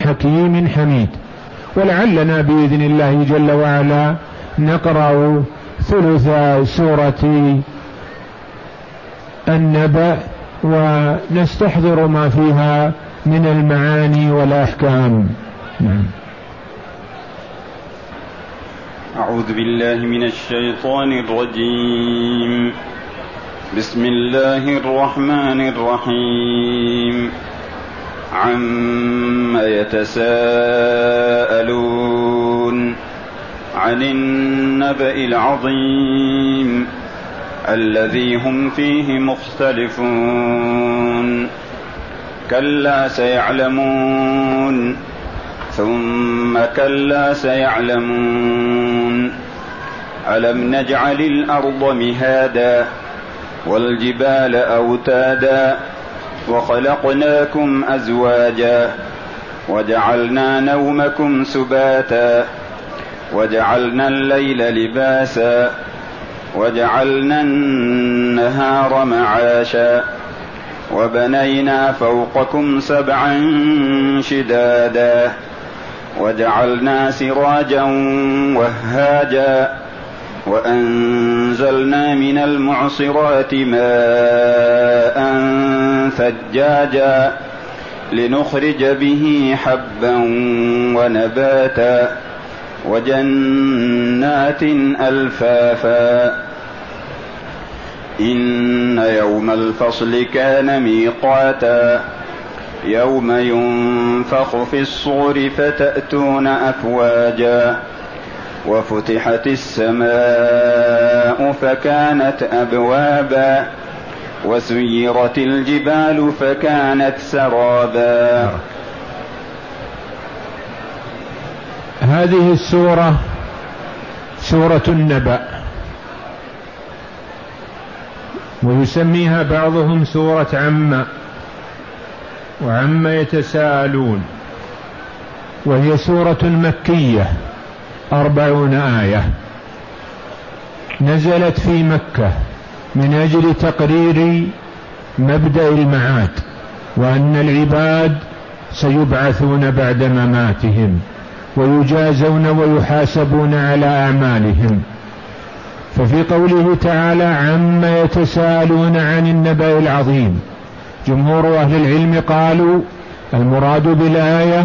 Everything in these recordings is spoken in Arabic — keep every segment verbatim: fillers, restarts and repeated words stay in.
حكيم حميد. ولعلنا بإذن الله جل وعلا نقرأ ثلث سورة النبأ ونستحضر ما فيها من المعاني والأحكام. نعم. أعوذ بالله من الشيطان الرجيم. بسم الله الرحمن الرحيم. عما يتساءلون عن النبأ العظيم الذي هم فيه مختلفون. كلا سيعلمون ثم كلا سيعلمون. ألم نجعل الأرض مهادا والجبال أوتادا وخلقناكم أزواجا وجعلنا نومكم سباتا وجعلنا الليل لباسا وجعلنا النهار معاشا وبنينا فوقكم سبعا شدادا وجعلنا سراجا وهاجا وأنزلنا من المعصرات ماء ثجاجا لنخرج به حبا ونباتا وجنات ألفافا. إن يوم الفصل كان ميقاتا يوم ينفخ في الصور فتأتون أفواجا وفتحت السماء فكانت أبوابا وسيرت الجبال فكانت سرابا. هذه السورة سورة النبأ، ويسميها بعضهم سورة عما وعما يتساءلون، وهي سورة مكية أربعون آية، نزلت في مكة من أجل تقرير مبدأ المعاد، وأن العباد سيبعثون بعد مماتهم ويجازون ويحاسبون على أعمالهم. ففي قوله تعالى عما يتساءلون عن النبأ العظيم، جمهور أهل العلم قالوا المراد بالآية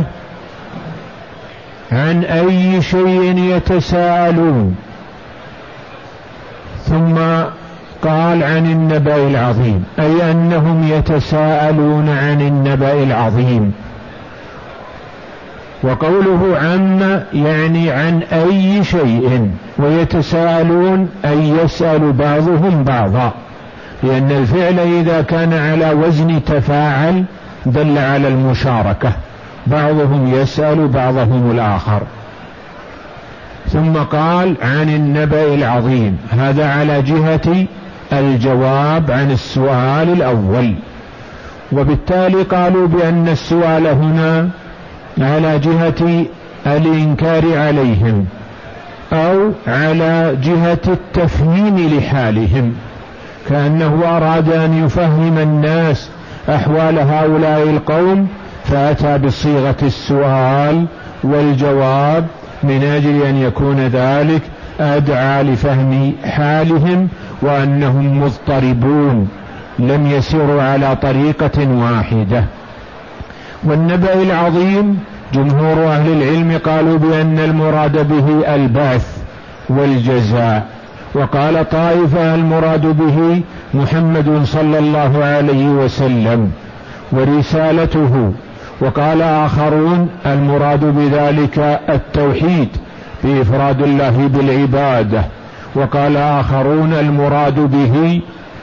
عن أي شيء يتساءلون، ثم قال عن النبأ العظيم، أي أنهم يتساءلون عن النبأ العظيم. وقوله عما يعني عن أي شيء، ويتساءلون أي يسأل بعضهم بعضا، لأن الفعل إذا كان على وزن تفاعل دل على المشاركة، بعضهم يسأل بعضهم الآخر. ثم قال عن النبأ العظيم، هذا على جهة الجواب عن السؤال الأول، وبالتالي قالوا بأن السؤال هنا على جهة الإنكار عليهم أو على جهة التفهيم لحالهم، كأنه أراد أن يفهم الناس أحوال هؤلاء القوم فأتى بصيغة السؤال والجواب من أجل أن يكون ذلك أدعى لفهم حالهم، وأنهم مضطربون لم يسيروا على طريقة واحدة. والنبأ العظيم جمهور أهل العلم قالوا بأن المراد به البعث والجزاء، وقال طائفة المراد به محمد صلى الله عليه وسلم ورسالته، وقال آخرون المراد بذلك التوحيد بإفراد الله بالعبادة، وقال آخرون المراد به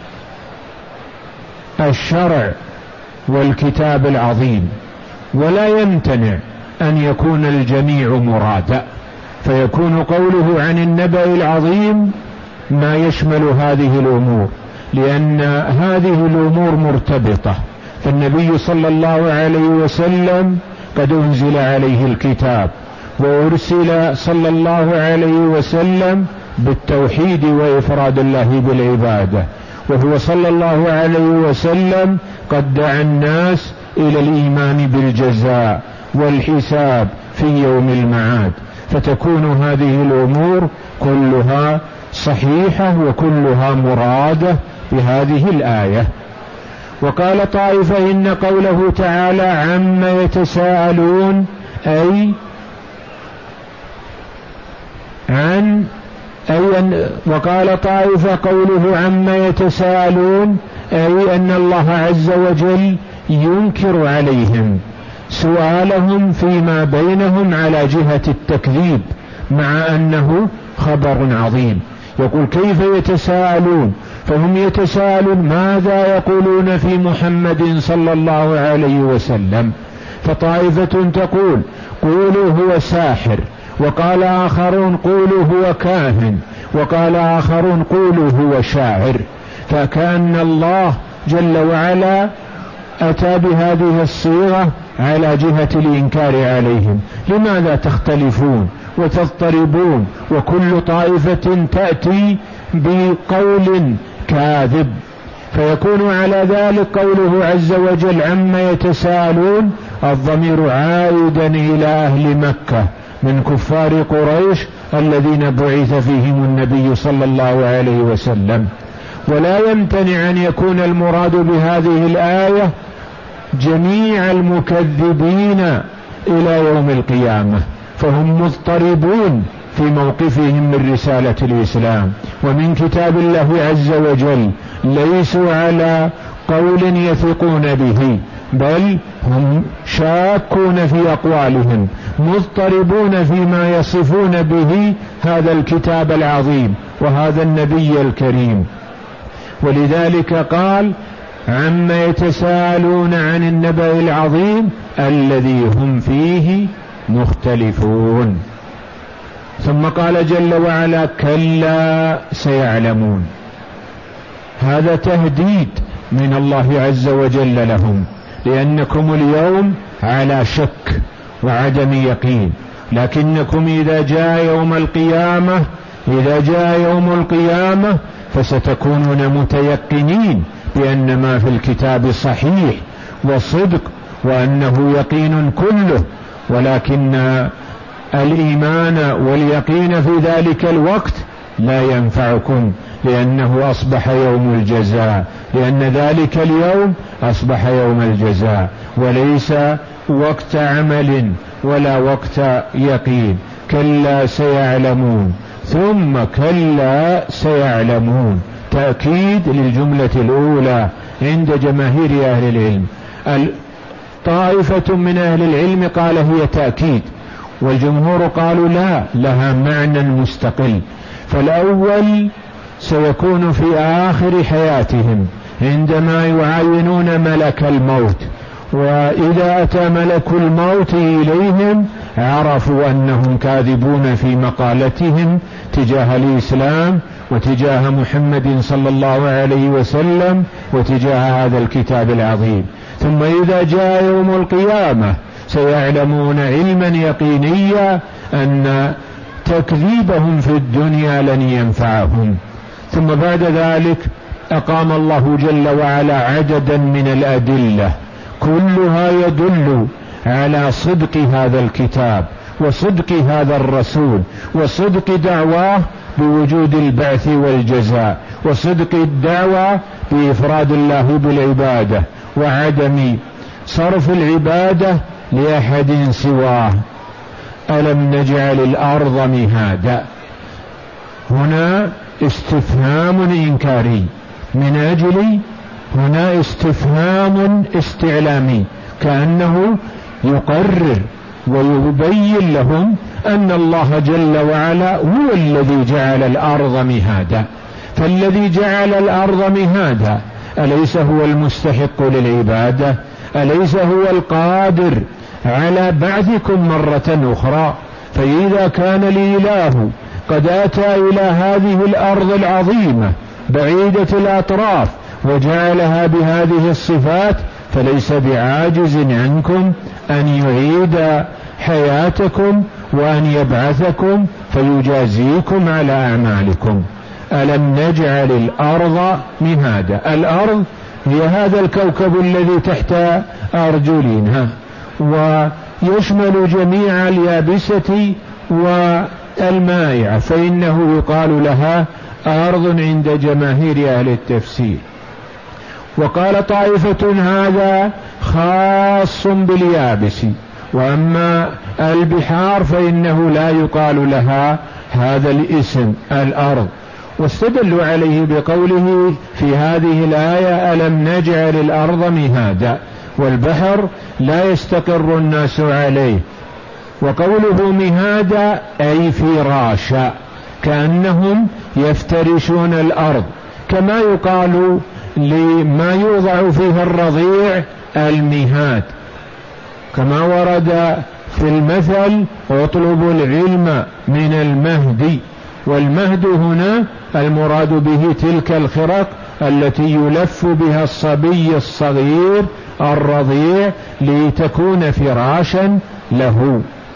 الشرع والكتاب العظيم. ولا يمتنع أن يكون الجميع مرادا، فيكون قوله عن النبأ العظيم ما يشمل هذه الأمور، لأن هذه الأمور مرتبطة. فالنبي صلى الله عليه وسلم قد أنزل عليه الكتاب، وأرسل صلى الله عليه وسلم بالتوحيد وإفراد الله بالعبادة، وهو صلى الله عليه وسلم قد دعا الناس إلى الإيمان بالجزاء والحساب في يوم المعاد، فتكون هذه الأمور كلها صحيحة وكلها مرادة بهذه الآية. وقال طائفة إن قوله تعالى عما يتساءلون أي عن أي أن وقال طائفة قوله عما يتساءلون أي أن الله عز وجل ينكر عليهم سؤالهم فيما بينهم على جهة التكذيب، مع أنه خبر عظيم. يقول كيف يتساءلون؟ فهم يتساءلون ماذا يقولون في محمد صلى الله عليه وسلم. فطائفة تقول قولوا هو ساحر، وقال آخرون قولوا هو كاهن، وقال آخرون قولوا هو شاعر. فكأن الله جل وعلا أتى بهذه الصيغة على جهة الإنكار عليهم. لماذا تختلفون وتضطربون وكل طائفة تأتي بقول كاذب؟ فيكون على ذلك قوله عز وجل عما يتساءلون الضمير عائدا إلى أهل مكة من كفار قريش الذين بعث فيهم النبي صلى الله عليه وسلم. ولا يمتنع أن يكون المراد بهذه الآية جميع المكذبين إلى يوم القيامة، فهم مضطربون في موقفهم من رسالة الإسلام ومن كتاب الله عز وجل، ليسوا على قول يثقون به، بل هم شاكون في أقوالهم، مضطربون فيما يصفون به هذا الكتاب العظيم وهذا النبي الكريم. ولذلك قال عما يتساءلون عن النبأ العظيم الذي هم فيه مختلفون. ثم قال جل وعلا كلا سيعلمون. هذا تهديد من الله عز وجل لهم، لأنكم اليوم على شك وعدم يقين، لكنكم إذا جاء يوم القيامة إذا جاء يوم القيامة فستكونون متيقنين بأن ما في الكتاب صحيح وصدق وأنه يقين كله، ولكن الإيمان واليقين في ذلك الوقت لا ينفعكم، لأنه أصبح يوم الجزاء، لأن ذلك اليوم أصبح يوم الجزاء وليس وقت عمل ولا وقت يقين. كلا سيعلمون ثم كلا سيعلمون، تأكيد للجملة الأولى عند جماهير أهل العلم. طائفة من أهل العلم قال هي تأكيد، والجمهور قالوا لا، لها معنى مستقل. فالأول سيكون في آخر حياتهم عندما يعاينون ملك الموت، وإذا أتى ملك الموت إليهم عرفوا أنهم كاذبون في مقالتهم تجاه الإسلام وتجاه محمد صلى الله عليه وسلم وتجاه هذا الكتاب العظيم. ثم إذا جاء يوم القيامة سيعلمون علما يقينيا أن تكذيبهم في الدنيا لن ينفعهم. ثم بعد ذلك أقام الله جل وعلا عددا من الأدلة كلها يدل على صدق هذا الكتاب وصدق هذا الرسول وصدق دعواه بوجود البعث والجزاء وصدق الدعوة بإفراد الله بالعبادة وعدم صرف العبادة لأحد سواه. ألم نجعل الأرض مهادا، هنا استفهام إنكاري من أجل هنا استفهام استعلامي، كأنه يقرر ويبين لهم أن الله جل وعلا هو الذي جعل الأرض مهادا. فالذي جعل الأرض مهادا أليس هو المستحق للعبادة؟ أليس هو القادر على بعثكم مرة أخرى؟ فإذا كان الإله قد أتى إلى هذه الأرض العظيمة بعيدة الأطراف وجعلها بهذه الصفات، فليس بعاجز عنكم أن يعيد حياتكم وأن يبعثكم فيجازيكم على أعمالكم. ألم نجعل الأرض مهادا، الأرض هي هذا الكوكب الذي تحت أرجلنا، يشمل جميع اليابسة والمائعة، فإنه يقال لها أرض عند جماهير أهل التفسير. وقال طائفة هذا خاص باليابس، وأما البحار فإنه لا يقال لها هذا الاسم الأرض، واستدلوا عليه بقوله في هذه الآية ألم نجعل الأرض مهادا، والبحر لا يستقر الناس عليه، وقوله مهادا أي فراشا، كأنهم يفترشون الأرض، كما يقال لما يوضع فيه الرضيع المهاد، كما ورد في المثل اطلبوا العلم من المهد، والمهد هنا المراد به تلك الخرق التي يلف بها الصبي الصغير الرضيع لتكون فراشا له.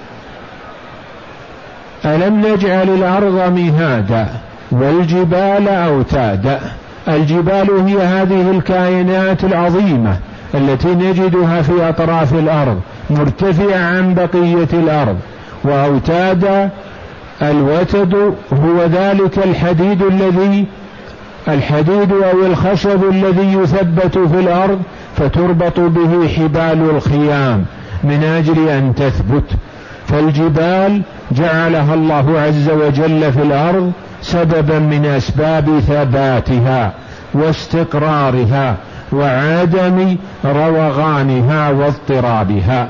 ألم نجعل الأرض مهادا والجبال أوتادا. الجبال هي هذه الكائنات العظيمة التي نجدها في أطراف الأرض مرتفعة عن بقية الأرض، وأوتادا الوتد هو ذلك الحديد الذي الحديد أو الخشب الذي يثبت في الأرض فتربط به حبال الخيام من أجل أن تثبت. فالجبال جعلها الله عز وجل في الأرض سببا من أسباب ثباتها واستقرارها وعدم روغانها واضطرابها.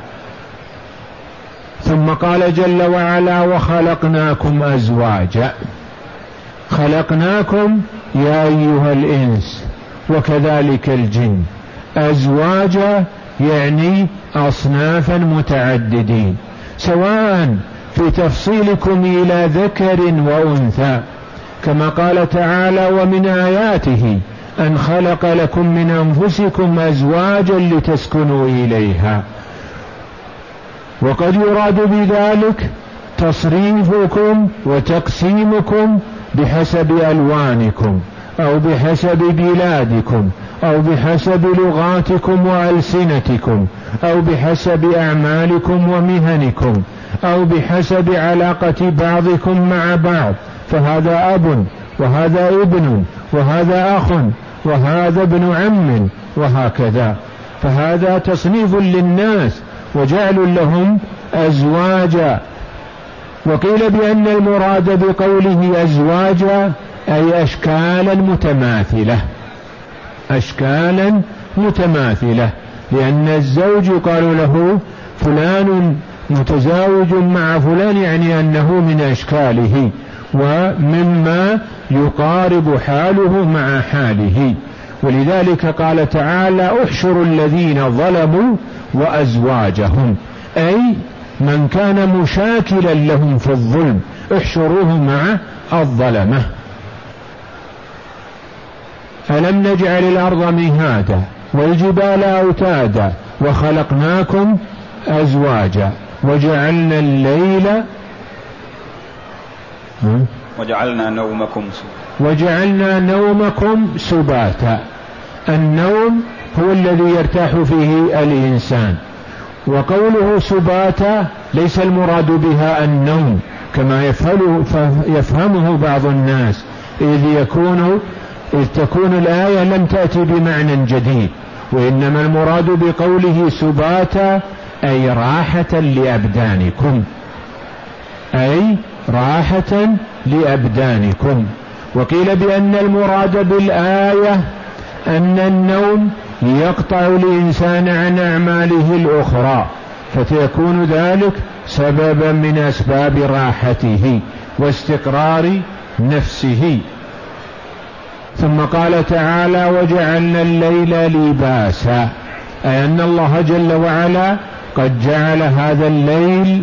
ثم قال جل وعلا وخلقناكم أزواجا. خلقناكم يا أيها الإنس وكذلك الجن أزواجا، يعني أصنافا متعددين، سواء في تفصيلكم إلى ذكر وأنثى، كما قال تعالى ومن آياته أن خلق لكم من أنفسكم أزواجا لتسكنوا إليها. وقد يراد بذلك تصريفكم وتقسيمكم بحسب ألوانكم أو بحسب بلادكم أو بحسب لغاتكم وألسنتكم أو بحسب أعمالكم ومهنكم أو بحسب علاقة بعضكم مع بعض، فهذا أب وهذا ابن وهذا أخ وهذا ابن عم وهكذا، فهذا تصنيف للناس وجعل لهم أزواجا. وقيل بأن المراد بقوله أزواجا أي أشكالا متماثلة، أشكالا متماثلة، لأن الزوج يقال له فلان متزاوج مع فلان، يعني أنه من أشكاله ومما يقارب حاله مع حاله. ولذلك قال تعالى احشروا الذين ظلموا وأزواجهم، أي من كان مشاكلا لهم في الظلم احشروه مع الظلمة. ألم نجعل الأرض مهادا والجبال أوتادا وخلقناكم أزواجا وجعلنا الليل وجعلنا نومكم وجعلنا نومكم سباتا. النوم هو الذي يرتاح فيه الإنسان، وقوله سباتا ليس المراد بها النوم كما يفهمه بعض الناس، إذ يكون إذ تكون الآية لم تأتي بمعنى جديد، وإنما المراد بقوله سباتا أي راحة لأبدانكم، أي راحة لأبدانكم. وقيل بأن المراد بالآية أن النوم يقطع الإنسان عن أعماله الأخرى، فتكون ذلك سببا من أسباب راحته واستقرار نفسه. ثم قال تعالى وجعلنا الليل لباسا، أي أن الله جل وعلا قد جعل هذا الليل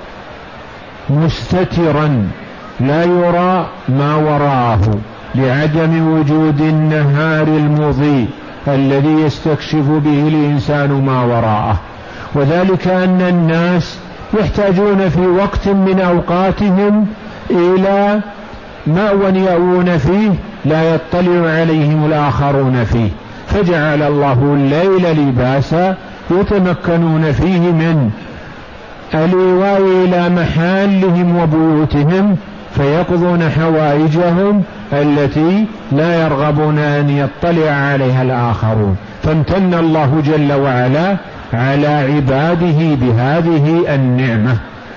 مستترا لا يرى ما وراءه لعدم وجود النهار المضيء الذي يستكشف به الإنسان ما وراءه. وذلك أن الناس يحتاجون في وقت من أوقاتهم إلى مأوى يأوون فيه لا يطلع عليهم الآخرون فيه، فجعل الله الليل لباسا يتمكنون فيه من الإيواء إلى محالهم وبيوتهم فيقضون حوائجهم التي لا يرغبون أن يطلع عليها الآخرون. فامتن الله جل وعلا على عباده بهذه النعمة.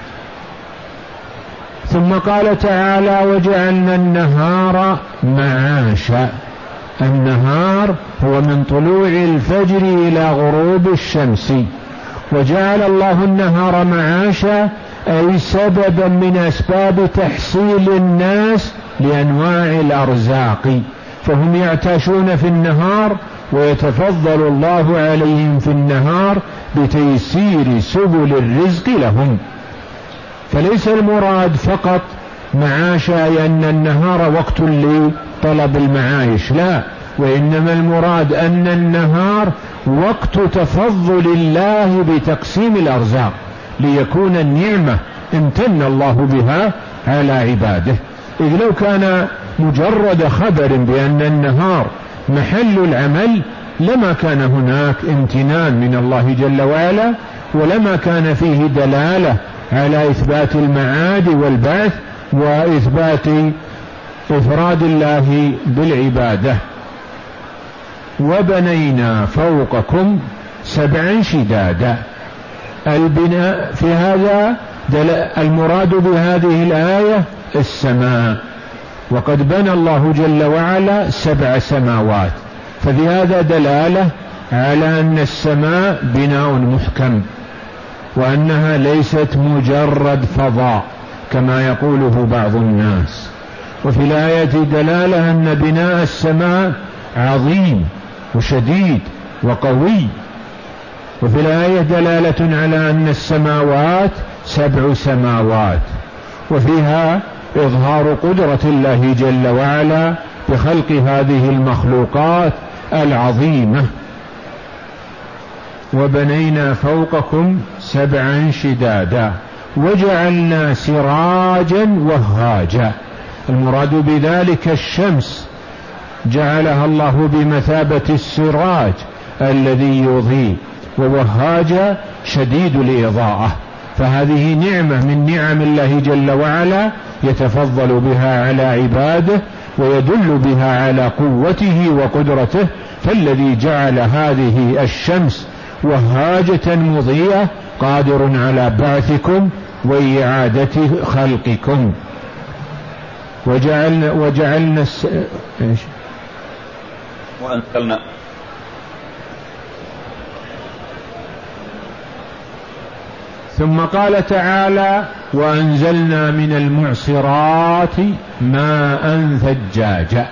ثم قال تعالى: وجعلنا النهار معاشا. النهار هو من طلوع الفجر إلى غروب الشمس، وجعل الله النهار معاشا أي سببا من أسباب تحصيل الناس لأنواع الأرزاق، فهم يعتاشون في النهار ويتفضل الله عليهم في النهار بتيسير سبل الرزق لهم. فليس المراد فقط معاشا أن النهار وقت لطلب المعايش، لا، وإنما المراد أن النهار وقت تفضل الله بتقسيم الأرزاق، ليكون النعمة امتن الله بها على عباده. إذ لو كان مجرد خبر بأن النهار محل العمل لما كان هناك امتنان من الله جل وعلا، ولما كان فيه دلالة على إثبات المعاد والبعث وإثبات إفراد الله بالعبادة. وبنينا فوقكم سبعا شدادا. البناء في هذا المراد بهذه الآية السماء، وقد بنى الله جل وعلا سبع سماوات، ففي هذا دلالة على أن السماء بناء محكم، وأنها ليست مجرد فضاء كما يقوله بعض الناس. وفي الآية دلالة أن بناء السماء عظيم وشديد وقوي. وفي الآية دلالة على أن السماوات سبع سماوات، وفيها إظهار قدرة الله جل وعلا بخلق هذه المخلوقات العظيمة. وبنينا فوقكم سبعا شدادا وجعلنا سراجا وهاجا. المراد بذلك الشمس، جعلها الله بمثابة السراج الذي يضيء، ووهاجا شديد الإضاءة. فهذه نعمة من نعم الله جل وعلا يتفضل بها على عباده ويدل بها على قوته وقدرته. فالذي جعل هذه الشمس وهاجة مضيئة قادر على بعثكم وإعادة خلقكم. وجعلنا وجعلنا الس... إيش؟ وأنزلنا ثم قال تعالى: وأنزلنا من المعصرات ماء ثجاجا.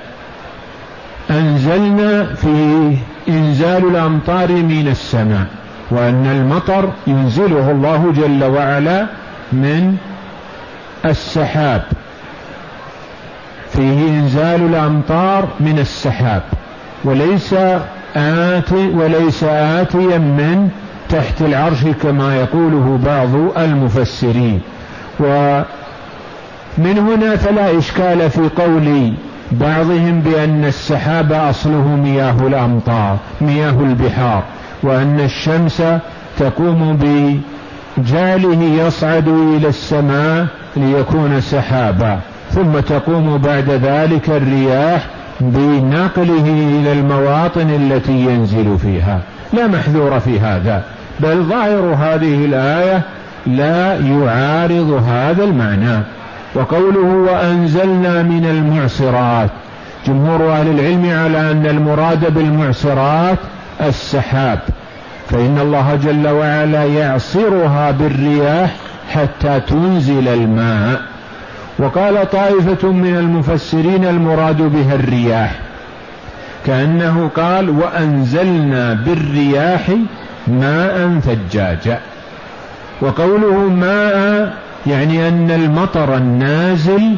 أنزلنا في إنزال الأمطار من السماء، وأن المطر ينزله الله جل وعلا من السحاب، فيه إنزال الأمطار من السحاب، وليس آتي وليس آتيا من تحت العرش كما يقوله بعض المفسرين. ومن هنا فلا إشكال في قول بعضهم بأن السحاب أصله مياه الأمطار مياه البحار، وأن الشمس تقوم بجعله يصعد إلى السماء ليكون سحابا، ثم تقوم بعد ذلك الرياح بنقله إلى المواطن التي ينزل فيها. لا محذور في هذا، بل ظاهر هذه الآية لا يعارض هذا المعنى. وقوله وأنزلنا من المعصرات، جمهور أهل العلم على أن المراد بالمعصرات السحاب، فإن الله جل وعلا يعصرها بالرياح حتى تنزل الماء. وقال طائفة من المفسرين المراد بها الرياح، كأنه قال وأنزلنا بالرياح ماء ثجاجا. وقوله ماء يعني أن المطر النازل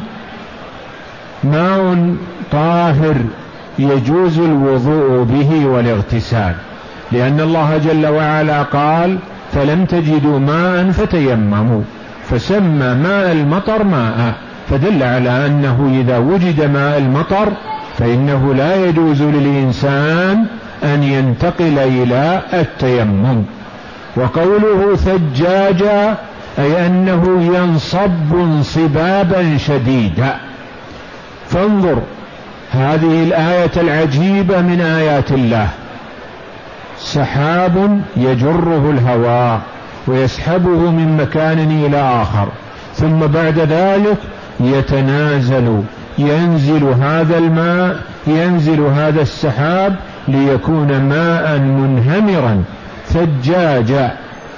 ماء طاهر يجوز الوضوء به والاغتسال، لأن الله جل وعلا قال فلم تجدوا ماء فتيمموا، فسمى ماء المطر ماء، فدل على أنه إذا وجد ماء المطر فإنه لا يجوز للإنسان أن ينتقل إلى التيمم. وقوله ثجاجا أي أنه ينصب انصبابا شديدا. فانظر هذه الآية العجيبة من آيات الله، سحاب يجره الهواء ويسحبه من مكان إلى آخر، ثم بعد ذلك يتنازل، ينزل هذا الماء، ينزل هذا السحاب ليكون ماء منهمرا ثجاجا.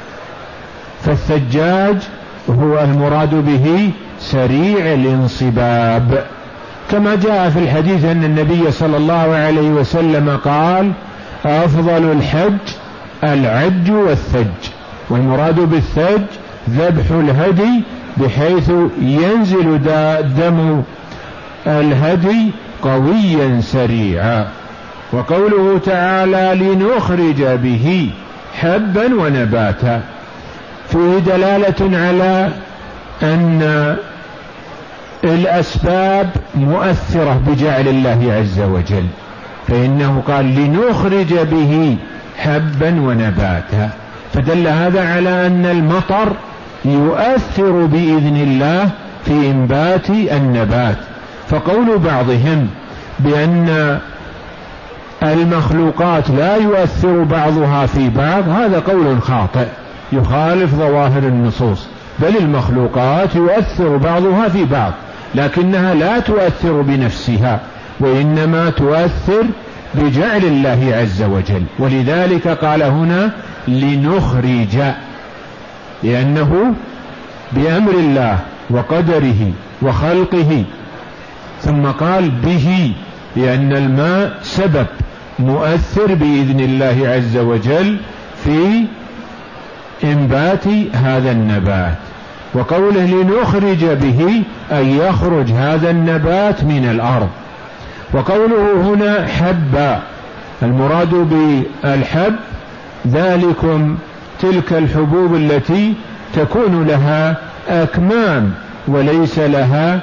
فالثجاج هو المراد به سريع الانصباب، كما جاء في الحديث أن النبي صلى الله عليه وسلم قال: أفضل الحج العج والثج. والمراد بالثج ذبح الهدي بحيث ينزل دم الهدي قويا سريعا. وقوله تعالى: لنخرج به حبا ونباتا، فيه دلالة على أن الأسباب مؤثرة بجعل الله عز وجل، فإنه قال: لنخرج به حبا ونباتا، فدل هذا على أن المطر يؤثر بإذن الله في إنبات النبات. فقول بعضهم بأن المخلوقات لا يؤثر بعضها في بعض هذا قول خاطئ يخالف ظواهر النصوص، بل المخلوقات يؤثر بعضها في بعض، لكنها لا تؤثر بنفسها، وإنما تؤثر بجعل الله عز وجل. ولذلك قال هنا: لنخرج، لأنه بأمر الله وقدره وخلقه. ثم قال به، لأن الماء سبب مؤثر بإذن الله عز وجل في إنبات هذا النبات. وقوله لنخرج به أي يخرج هذا النبات من الأرض. وقوله هنا حبا، المراد بالحب ذلكم تلك الحبوب التي تكون لها أكمام وليس لها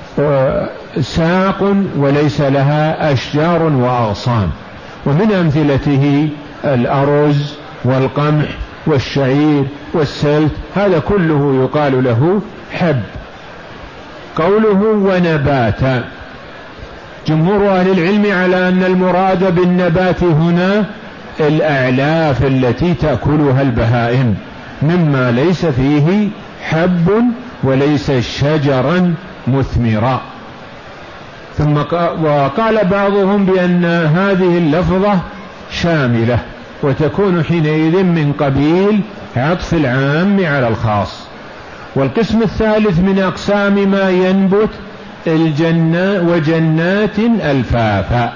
ساق وليس لها أشجار وأغصان. ومن أمثلته الأرز والقمح والشعير والسلت، هذا كله يقال له حب. قوله ونباتا، جمهور أهل العلم على أن المراد بالنبات هنا الأعلاف التي تأكلها البهائم مما ليس فيه حب وليس شجرا مثمرا. ثم وقال بعضهم بأن هذه اللفظة شاملة وتكون حينئذ من قبيل عطف العام على الخاص. والقسم الثالث من أقسام ما ينبت الجنة وجنات ألفافا.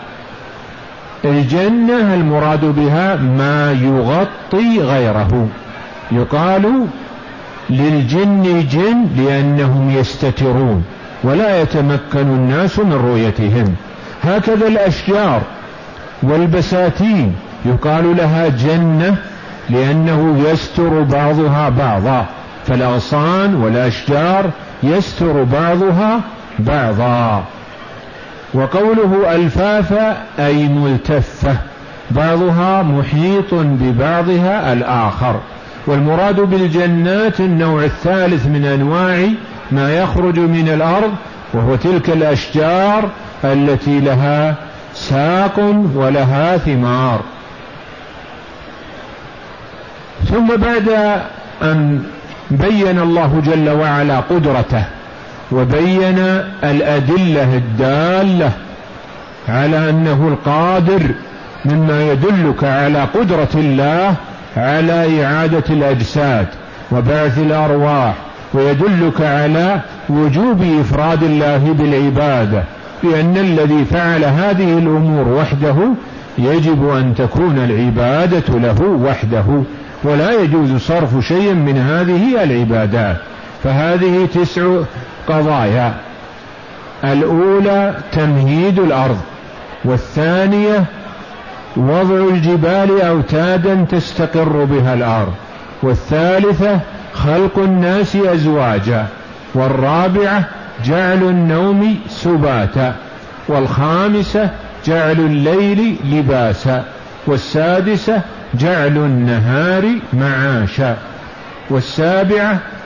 الجنة المراد بها ما يغطي غيره، يقال للجن جن لأنهم يستترون ولا يتمكن الناس من رؤيتهم. هكذا الأشجار والبساتين يقال لها جنة لأنه يستر بعضها بعضا، فالأغصان والأشجار يستر بعضها بعضا. وقوله ألفافا أي ملتفة، بعضها محيط ببعضها الآخر. والمراد بالجنات النوع الثالث من أنواع ما يخرج من الأرض، وهو تلك الأشجار التي لها ساق ولها ثمار. ثم بعد أن بين الله جل وعلا قدرته وبين الأدلة الدالة على أنه القادر، مما يدلك على قدرة الله على إعادة الأجساد وبعث الأرواح، ويدلك على وجوب إفراد الله بالعبادة، لأن الذي فعل هذه الأمور وحده يجب أن تكون العبادة له وحده، ولا يجوز صرف شيء من هذه العبادات. فهذه تسع قضايا: الأولى تمهيد الأرض، والثانية وضع الجبال أوتادا تستقر بها الأرض، والثالثة خلق الناس أزواجا، والرابعة جعل النوم سباتا، والخامسة جعل الليل لباسا، والسادسة جعل النهار معاشا، والسابعة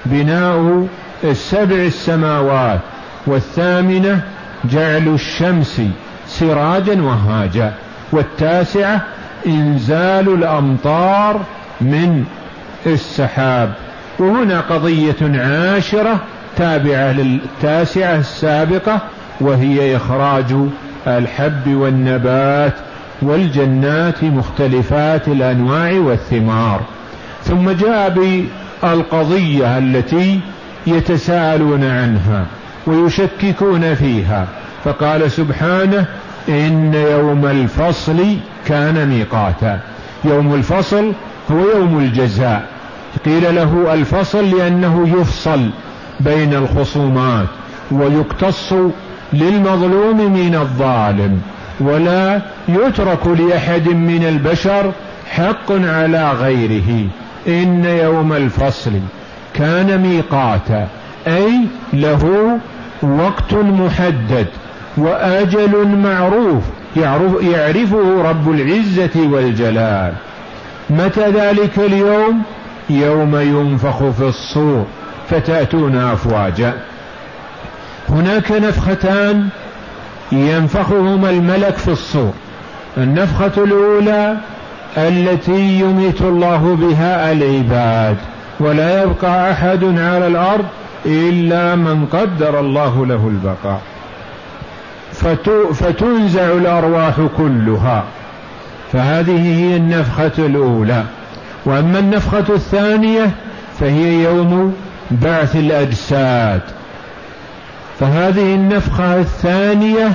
بناء السبع السماوات، والثامنة جعل الشمس سراجا وهاجا، والتاسعة إنزال الأمطار من السحاب. وهنا قضية عاشرة تابعة للتاسعة السابقة، وهي إخراج الحب والنبات والجنات مختلفات الأنواع والثمار. ثم جاء بالقضية التي يتساءلون عنها ويشككون فيها، فقال سبحانه: إن يوم الفصل كان ميقاتا. يوم الفصل هو يوم الجزاء، قيل له الفصل لأنه يفصل بين الخصومات ويقتص للمظلوم من الظالم، ولا يترك لأحد من البشر حق على غيره. إن يوم الفصل كان ميقاتا، أي له وقت محدد وأجل معروف يعرفه رب العزة والجلال. متى ذلك اليوم؟ يوم ينفخ في الصور فتأتون أفواجا. هناك نفختان ينفخهما الملك في الصور. النفخة الأولى التي يميت الله بها العباد، ولا يبقى أحد على الأرض إلا من قدر الله له البقاء، فتنزع الأرواح كلها، فهذه هي النفخة الأولى. وأما النفخة الثانية فهي يوم بعث الأجساد، فهذه النفخة الثانية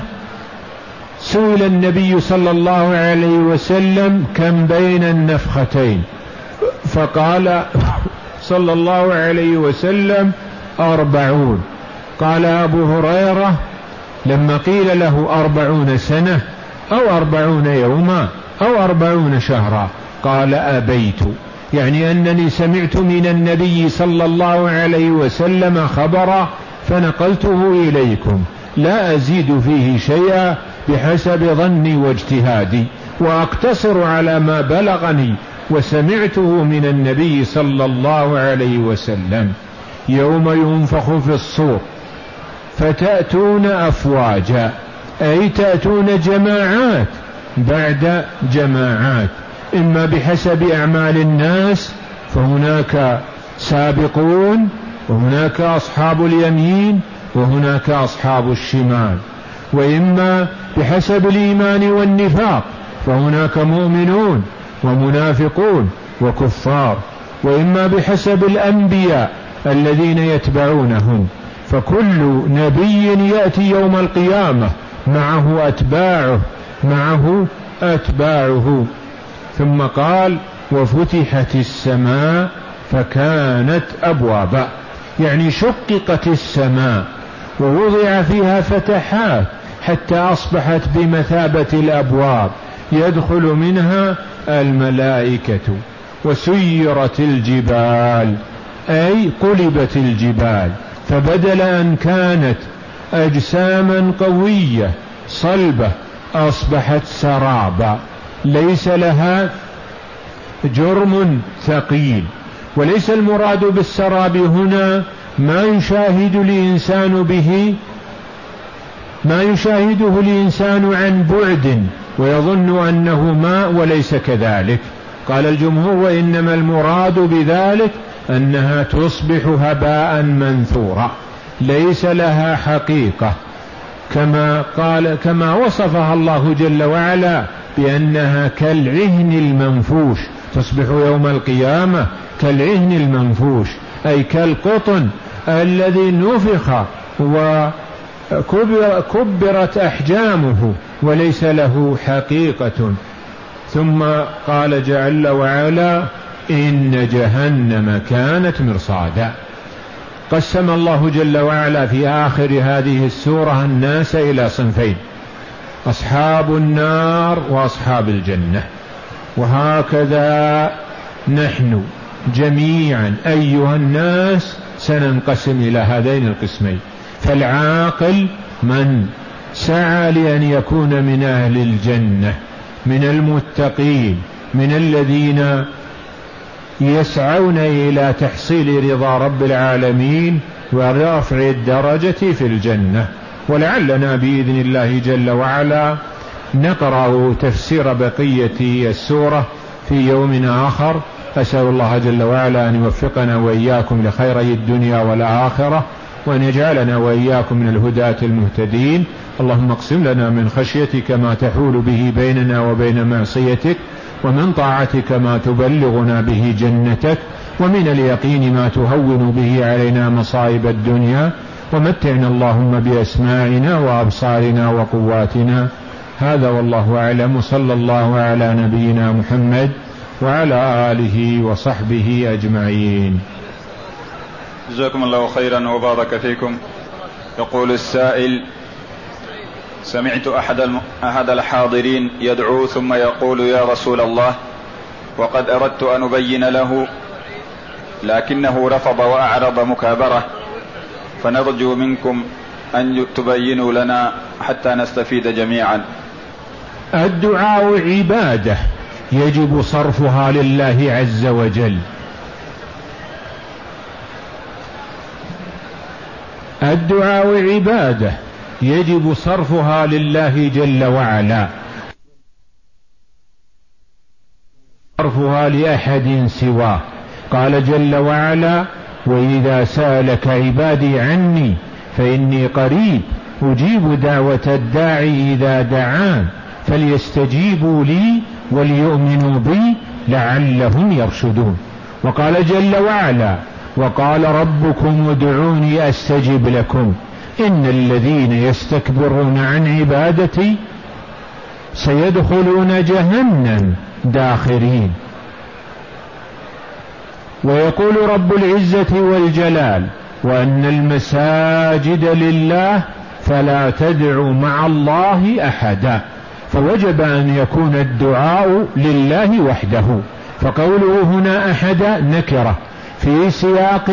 سئل النبي صلى الله عليه وسلم كم بين النفختين، فقال صلى الله عليه وسلم أربعون. قال أبو هريرة لما قيل له أربعون سنة أو أربعون يوما أو أربعون شهرا، قال أبيت، يعني أنني سمعت من النبي صلى الله عليه وسلم خبرا فنقلته إليكم، لا أزيد فيه شيئا بحسب ظني واجتهادي، وأقتصر على ما بلغني وسمعته من النبي صلى الله عليه وسلم. يوم ينفخ في الصور فتأتون أفواجا، أي تأتون جماعات بعد جماعات، إما بحسب أعمال الناس فهناك سابقون، وهناك أصحاب اليمين، وهناك أصحاب الشمال، وإما بحسب الإيمان والنفاق فهناك مؤمنون ومنافقون وكفار، وإما بحسب الأنبياء الذين يتبعونهم، فكل نبي يأتي يوم القيامة معه أتباعه معه أتباعه. ثم قال: وفتحت السماء فكانت أبوابا، يعني شققت السماء ووضع فيها فتحات حتى أصبحت بمثابة الأبواب يدخل منها الملائكة. وسيرت الجبال، أي قلبت الجبال، فبدل أن كانت أجساما قوية صلبة أصبحت سرابا ليس لها جرم ثقيل. وليس المراد بالسراب هنا ما يشاهد الإنسان به ما يشاهده الإنسان عن بعد ويظن أنه ماء، وليس كذلك. قال الجمهور: وإنما المراد بذلك أنها تصبح هباء منثورا ليس لها حقيقة، كما قال كما وصفها الله جل وعلا بأنها كالعهن المنفوش، تصبح يوم القيامة كالعهن المنفوش، أي كالقطن الذي نفخ وكبرت أحجامه وليس له حقيقة. ثم قال جل وعلا: إن جهنم كانت مرصادا. قسم الله جل وعلا في آخر هذه السورة الناس إلى صنفين: أصحاب النار وأصحاب الجنة. وهكذا نحن جميعا أيها الناس سننقسم إلى هذين القسمين. فالعاقل من سعى لأن يكون من أهل الجنة، من المتقين، من الذين يسعون إلى تحصيل رضا رب العالمين ورفع الدرجة في الجنة. ولعلنا بإذن الله جل وعلا نقرأ تفسير بقية السورة في يوم آخر. أسأل الله جل وعلا أن يوفقنا وإياكم لخيري الدنيا والآخرة، وأن يجعلنا وإياكم من الهداة المهتدين. اللهم اقسم لنا من خشيتك ما تحول به بيننا وبين معصيتك، ومن طاعتك ما تبلغنا به جنتك، ومن اليقين ما تهون به علينا مصائب الدنيا، ومتعنا اللهم بأسماعنا وأبصارنا وقواتنا. هذا والله أعلم، صلى الله على نبينا محمد وعلى آله وصحبه أجمعين. جزاكم الله خيرا وبارك فيكم. يقول السائل: سمعت أحد, الم... أحد الحاضرين يدعو ثم يقول يا رسول الله، وقد أردت أن أبين له لكنه رفض وأعرض مكابرة، فنرجو منكم أن تبينوا لنا حتى نستفيد جميعا. الدعاء عبادة يجب صرفها لله عز وجل. الدعاء عبادة يجب صرفها لله جل وعلا، صرفها لأحد سواه. قال جل وعلا: وإذا سألك عبادي عني فإني قريب أجيب دعوة الداعي إذا دعان فليستجيبوا لي وليؤمنوا بي لعلهم يرشدون. وقال جل وعلا: وقال ربكم ادعوني أستجب لكم إن الذين يستكبرون عن عبادتي سيدخلون جهنم داخرين. ويقول رب العزة والجلال: وأن المساجد لله فلا تدعوا مع الله أحدا. فوجب أن يكون الدعاء لله وحده. فقوله هنا أحدا نكرة في سياق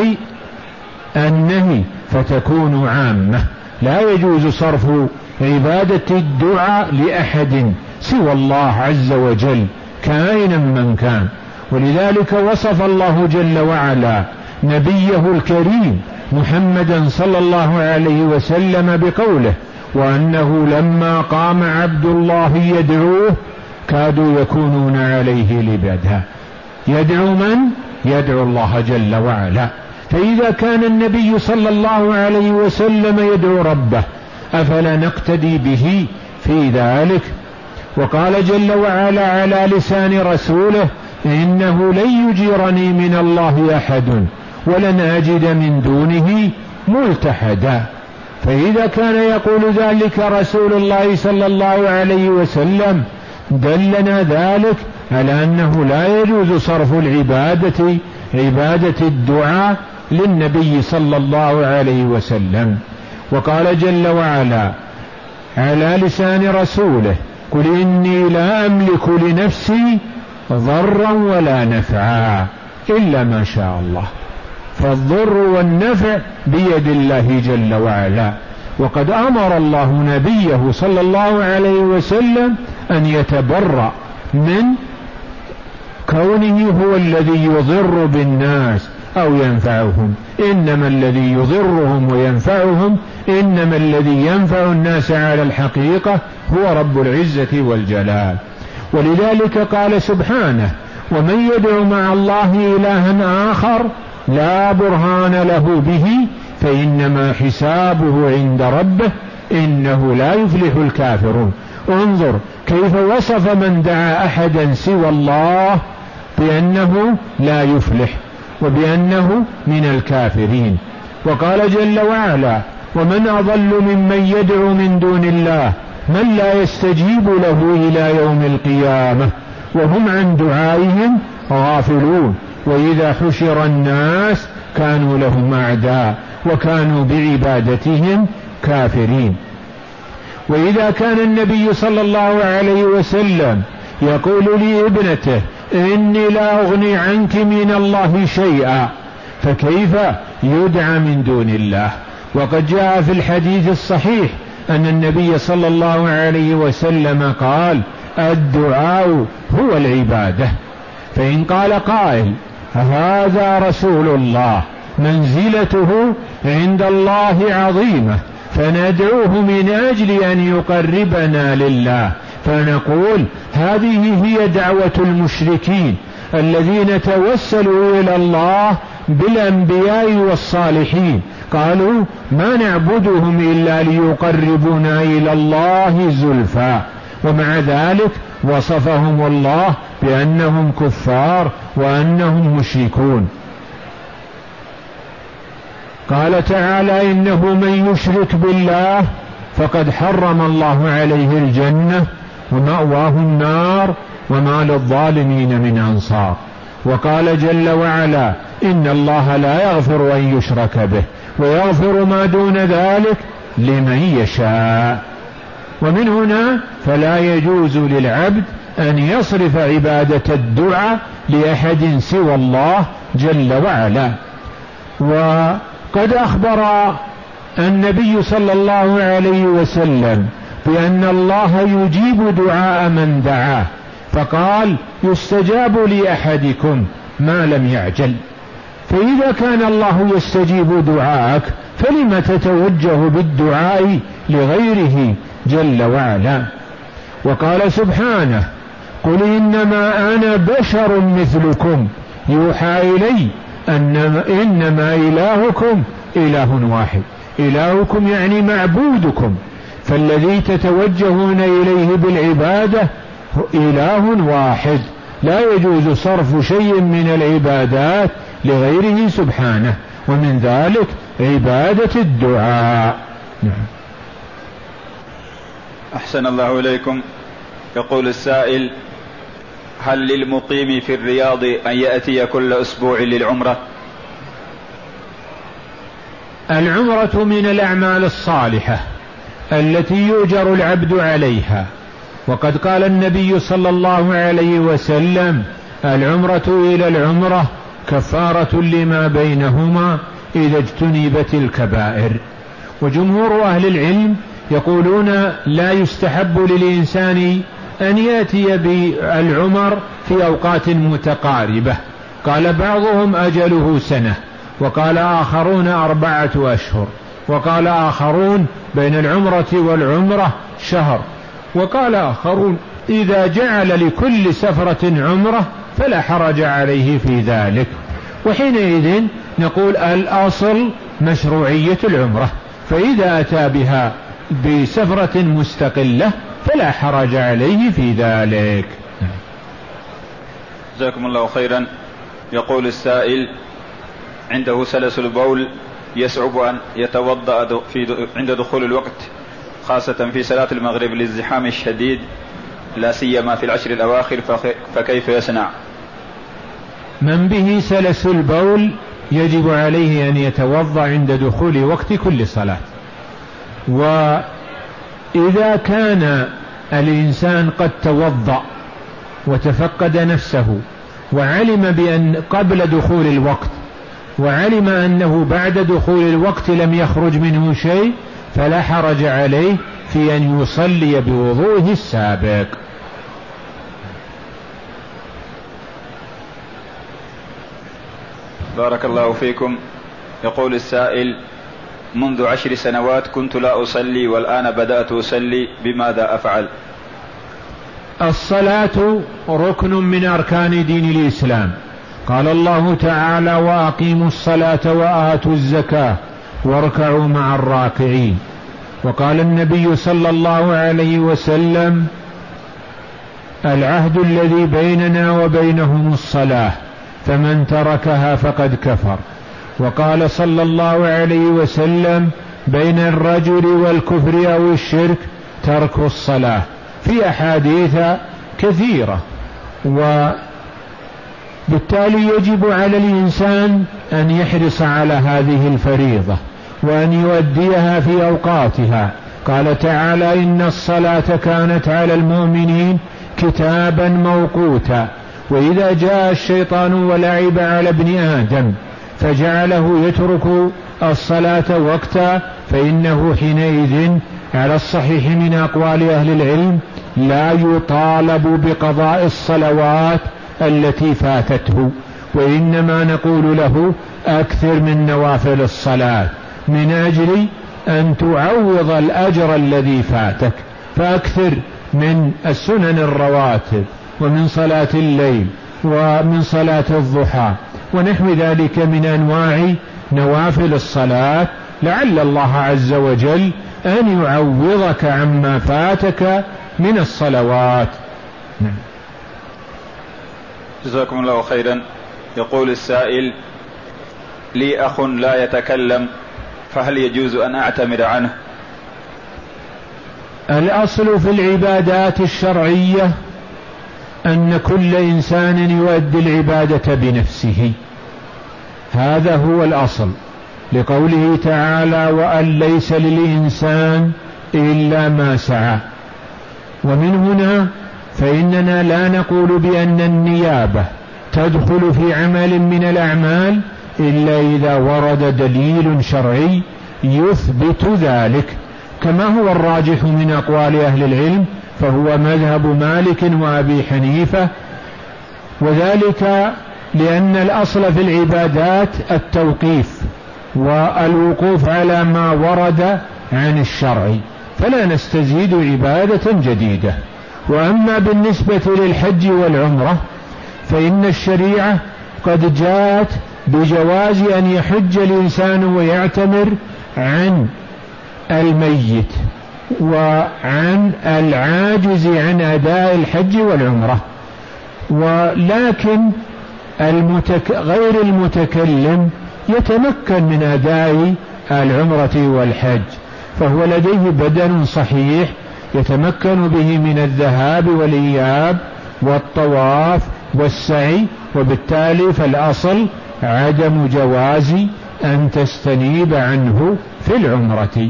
النهي فتكون عامة، لا يجوز صرف عبادة الدعاء لأحد سوى الله عز وجل كائنا من كان. ولذلك وصف الله جل وعلا نبيه الكريم محمدا صلى الله عليه وسلم بقوله: وأنه لما قام عبد الله يدعوه كادوا يكونون عليه لبدا. يدعو من؟ يدعو الله جل وعلا. فإذا كان النبي صلى الله عليه وسلم يدعو ربه أفلا نقتدي به في ذلك؟ وقال جل وعلا على لسان رسوله: إنه لن يجيرني من الله أحد ولن أجد من دونه ملتحدا. فإذا كان يقول ذلك رسول الله صلى الله عليه وسلم دلنا ذلك على أنه لا يجوز صرف العبادة عبادة الدعاء للنبي صلى الله عليه وسلم. وقال جل وعلا على لسان رسوله: قل إني لا أملك لنفسي ضرا ولا نفعا إلا ما شاء الله. فالضر والنفع بيد الله جل وعلا. وقد أمر الله نبيه صلى الله عليه وسلم أن يتبرأ من كونه هو الذي يضر بالناس أو ينفعهم. إنما الذي يضرهم وينفعهم إنما الذي ينفع الناس على الحقيقة هو رب العزة والجلال. ولذلك قال سبحانه: ومن يدع مع الله إلها آخر لا برهان له به فإنما حسابه عند ربه إنه لا يفلح الكافرون. انظر كيف وصف من دعا أحدا سوى الله بأنه لا يفلح وبأنه من الكافرين. وقال جل وعلا: ومن أضل ممن يدعو من دون الله من لا يستجيب له إلى يوم القيامة وهم عن دعائهم غافلون وإذا حشر الناس كانوا لهم أعداء وكانوا بعبادتهم كافرين. وإذا كان النبي صلى الله عليه وسلم يقول لابنته: إني لا أغني عنك من الله شيئا، فكيف يدعى من دون الله؟ وقد جاء في الحديث الصحيح أن النبي صلى الله عليه وسلم قال: الدعاء هو العبادة. فإن قال قائل: هذا رسول الله منزلته عند الله عظيمة، فندعوه من أجل أن يقربنا لله، فنقول هذه هي دعوة المشركين الذين توسلوا إلى الله بالأنبياء والصالحين، قالوا ما نعبدهم إلا ليقربونا إلى الله زلفى، ومع ذلك وصفهم الله بأنهم كفار وأنهم مشركون. قال تعالى إنه من يشرك بالله فقد حرم الله عليه الجنة ومأواه النار وما للظالمين من أنصار. وقال جل وعلا إن الله لا يغفر أن يشرك به ويغفر ما دون ذلك لمن يشاء. ومن هنا فلا يجوز للعبد أن يصرف عبادة الدعاء لأحد سوى الله جل وعلا. وقد أخبر النبي صلى الله عليه وسلم بأن الله يجيب دعاء من دعاه، فقال يستجاب لأحدكم ما لم يعجل. فإذا كان الله يستجيب دعاءك فلم تتوجه بالدعاء لغيره جل وعلا. وقال سبحانه قل إنما أنا بشر مثلكم يوحى إلي أنما إنما إلهكم إله واحد. إلهكم يعني معبودكم، فالذي تتوجهون إليه بالعبادة إله واحد، لا يجوز صرف شيء من العبادات لغيره سبحانه، ومن ذلك عبادة الدعاء. نعم. أحسن الله إليكم. يقول السائل هل للمقيم في الرياض أن يأتي كل أسبوع للعمرة؟ العمرة من الأعمال الصالحة التي يؤجر العبد عليها، وقد قال النبي صلى الله عليه وسلم العمرة إلى العمرة كفارة لما بينهما إذا اجتنبت الكبائر. وجمهور أهل العلم يقولون لا يستحب للإنسان أن يأتي بالعمر في أوقات متقاربة، قال بعضهم أجله سنة، وقال آخرون أربعة أشهر، وقال آخرون بين العمرة والعمرة شهر، وقال آخرون إذا جعل لكل سفرة عمرة فلا حرج عليه في ذلك. وحينئذ نقول الأصل مشروعية العمرة، فإذا أتى بها بسفرة مستقلة فلا حرج عليه في ذلك. جزاكم الله خيرا. يقول السائل عنده سلسل بول يصعب أن يتوضأ في عند دخول الوقت، خاصة في صلاة المغرب للزحام الشديد لا سيما في العشر الأواخر، فكيف يصنع؟ من به سلسل بول يجب عليه أن يتوضأ عند دخول وقت كل صلاة. وإذا كان الإنسان قد توضأ وتفقد نفسه وعلم بأن قبل دخول الوقت وعلم أنه بعد دخول الوقت لم يخرج منه شيء فلا حرج عليه في أن يصلي بوضوءه السابق. بارك الله فيكم. يقول السائل منذ عشر سنوات كنت لا أصلي والآن بدأت أصلي، بماذا أفعل؟ الصلاة ركن من أركان دين الإسلام، قال الله تعالى وأقيموا الصلاة وآتوا الزكاة واركعوا مع الراكعين. وقال النبي صلى الله عليه وسلم العهد الذي بيننا وبينهم الصلاة فمن تركها فقد كفر. وقال صلى الله عليه وسلم بين الرجل والكفر أو الشرك ترك الصلاة، في أحاديث كثيرة. وبالتالي يجب على الإنسان أن يحرص على هذه الفريضة وأن يؤديها في أوقاتها. قال تعالى إن الصلاة كانت على المؤمنين كتابا موقوتا. وإذا جاء الشيطان ولعب على ابن آدم فجعله يترك الصلاة وقتا فإنه حينئذ على الصحيح من أقوال أهل العلم لا يطالب بقضاء الصلوات التي فاتته، وإنما نقول له أكثر من نوافل الصلاة من أجل أن تعوض الأجر الذي فاتك، فأكثر من السنن الرواتب ومن صلاة الليل ومن صلاة الضحى ونحو ذلك من أنواع نوافل الصلاة، لعل الله عز وجل أن يعوضك عما فاتك من الصلوات. نعم. جزاكم الله خيرا. يقول السائل: لي أخ لا يتكلم، فهل يجوز أن أعتمر عنه؟ الأصل في العبادات الشرعية أن كل إنسان يؤدي العبادة بنفسه، هذا هو الأصل، لقوله تعالى: وأن ليس للإنسان إلا ما سعى. ومن هنا فإننا لا نقول بأن النيابة تدخل في عمل من الأعمال إلا إذا ورد دليل شرعي يثبت ذلك، كما هو الراجح من أقوال أهل العلم، فهو مذهب مالك وأبي حنيفة، وذلك لأن الأصل في العبادات التوقيف والوقوف على ما ورد عن الشرع، فلا نستزيد عبادة جديدة. وأما بالنسبة للحج والعمرة فإن الشريعة قد جاءت بجواز أن يحج الإنسان ويعتمر عن الميت وعن العاجز عن أداء الحج والعمرة، ولكن المتك... غير المتكلم يتمكن من أداء العمرة والحج، فهو لديه بدن صحيح يتمكن به من الذهاب والإياب والطواف والسعي، وبالتالي فالأصل عدم جواز أن تستنيب عنه في العمرة.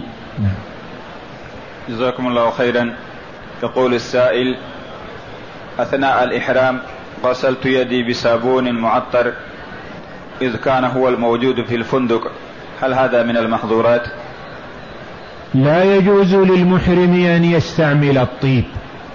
جزاكم الله خيرا. يقول السائل: أثناء الإحرام غسلت يدي بصابون معطر إذ كان هو الموجود في الفندق، هل هذا من المحظورات؟ لا يجوز للمحرم أن يستعمل الطيب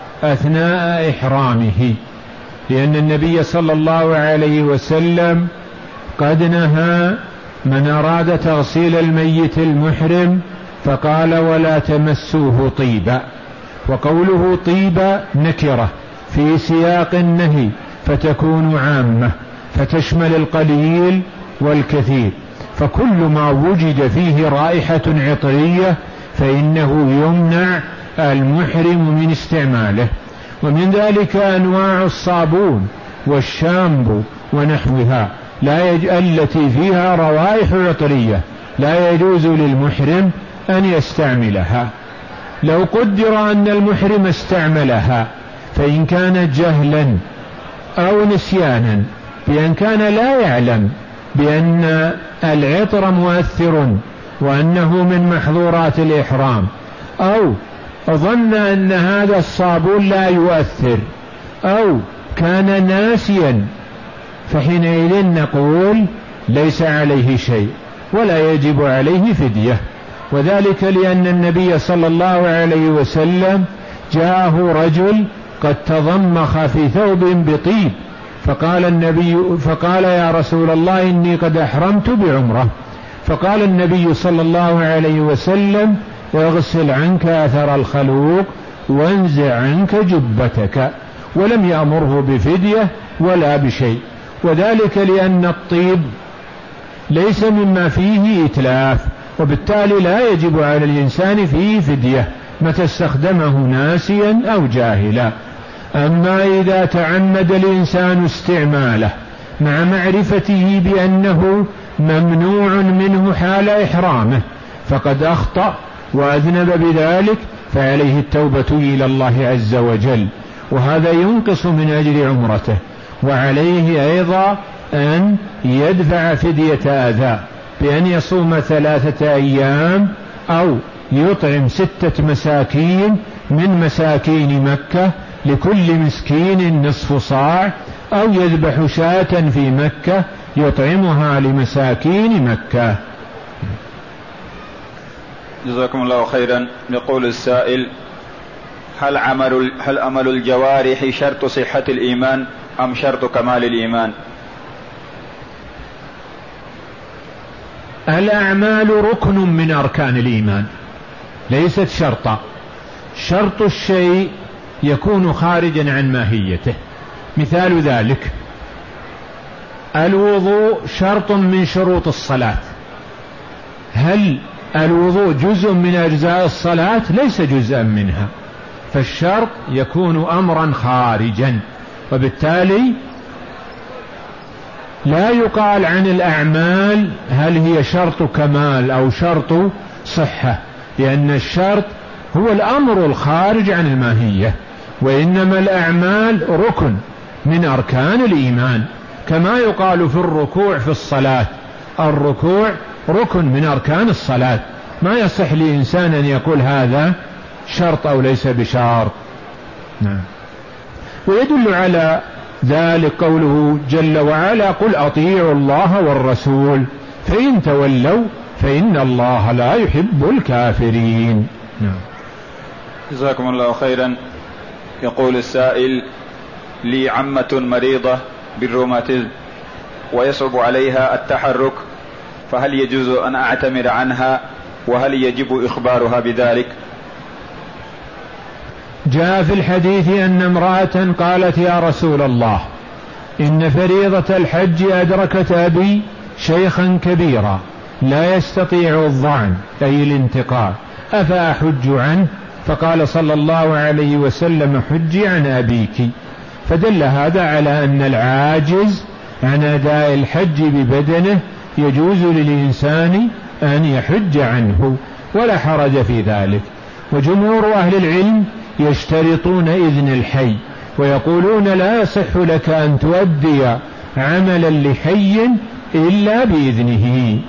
أثناء إحرامه، لأن النبي صلى الله عليه وسلم قد نهى من أراد تغسيل الميت المحرم فقال: ولا تمسوه طيبا. وقوله طيبا نكرة في سياق النهي فتكون عامة فتشمل القليل والكثير، فكل ما وجد فيه رائحة عطرية فإنه يمنع المحرم من استعماله. ومن ذلك أنواع الصابون والشامبو ونحوها لا يج... التي فيها روائح عطرية لا يجوز للمحرم أن يستعملها. لو قدر أن المحرم استعملها فإن كان جهلا أو نسيانا بأن كان لا يعلم بأن العطر مؤثر وأنه من محظورات الإحرام، أو ظن أن هذا الصابون لا يؤثر، أو كان ناسيا، فحينئذ نقول ليس عليه شيء ولا يجب عليه فدية. وذلك لأن النبي صلى الله عليه وسلم جاءه رجل قد تضمخ في ثوب بطيب، فقال النبي فقال: يا رسول الله إني قد أحرمت بعمرة. فقال النبي صلى الله عليه وسلم: اغسل عنك أثر الخلوق وانزع عنك جبتك، ولم يأمره بفدية ولا بشيء، وذلك لأن الطيب ليس مما فيه إتلاف، وبالتالي لا يجب على الإنسان فيه فدية متى استخدمه ناسيا أو جاهلا. أما إذا تعمد الإنسان استعماله مع معرفته بأنه ممنوع منه حال إحرامه فقد أخطأ وأذنب بذلك، فعليه التوبة إلى الله عز وجل، وهذا ينقص من أجر عمرته، وعليه أيضا أن يدفع فدية أذى بأن يصوم ثلاثة أيام أو يطعم ستة مساكين من مساكين مكة، لكل مسكين نصف صاع، أو يذبح شاة في مكة يطعمها لمساكين مكة. جزاكم الله خيرا. يقول السائل: هل عمل هل عمل الجوارح شرط صحة الإيمان أم شرط كمال الإيمان؟ الأعمال ركن من أركان الإيمان ليست شرطا. شرط الشيء يكون خارجا عن ماهيته. مثال ذلك الوضوء شرط من شروط الصلاة. هل الوضوء جزء من أجزاء الصلاة؟ ليس جزءا منها، فالشرط يكون أمرا خارجا، وبالتالي لا يقال عن الأعمال هل هي شرط كمال أو شرط صحة، لأن الشرط هو الأمر الخارج عن الماهية، وإنما الأعمال ركن من أركان الإيمان، كما يقال في الركوع في الصلاة. الركوع ركن من أركان الصلاة، ما يصح لإنسان أن يقول هذا شرط أو ليس بشرط. نعم. ويدل على ذلك قوله جل وعلا قل أطيعوا الله والرسول فإن تولوا فإن الله لا يحب الكافرين. نعم. جزاكم الله خيرا. يقول السائل لي عمة مريضة بالروماتيزم ويصعب عليها التحرك، فهل يجوز أن أعتمر عنها وهل يجب إخبارها بذلك؟ جاء في الحديث أن امرأة قالت يا رسول الله إن فريضة الحج أدركت أبي شيخا كبيرا لا يستطيع الظعن أي الانتقال، أفأحج عنه؟ فقال صلى الله عليه وسلم حجي عن أبيك. فدل هذا على أن العاجز عن أداء الحج ببدنه يجوز للإنسان أن يحج عنه ولا حرج في ذلك. وجمهور أهل العلم يشترطون إذن الحي ويقولون لا يصح لك أن تؤدي عملا لحي إلا بإذنه.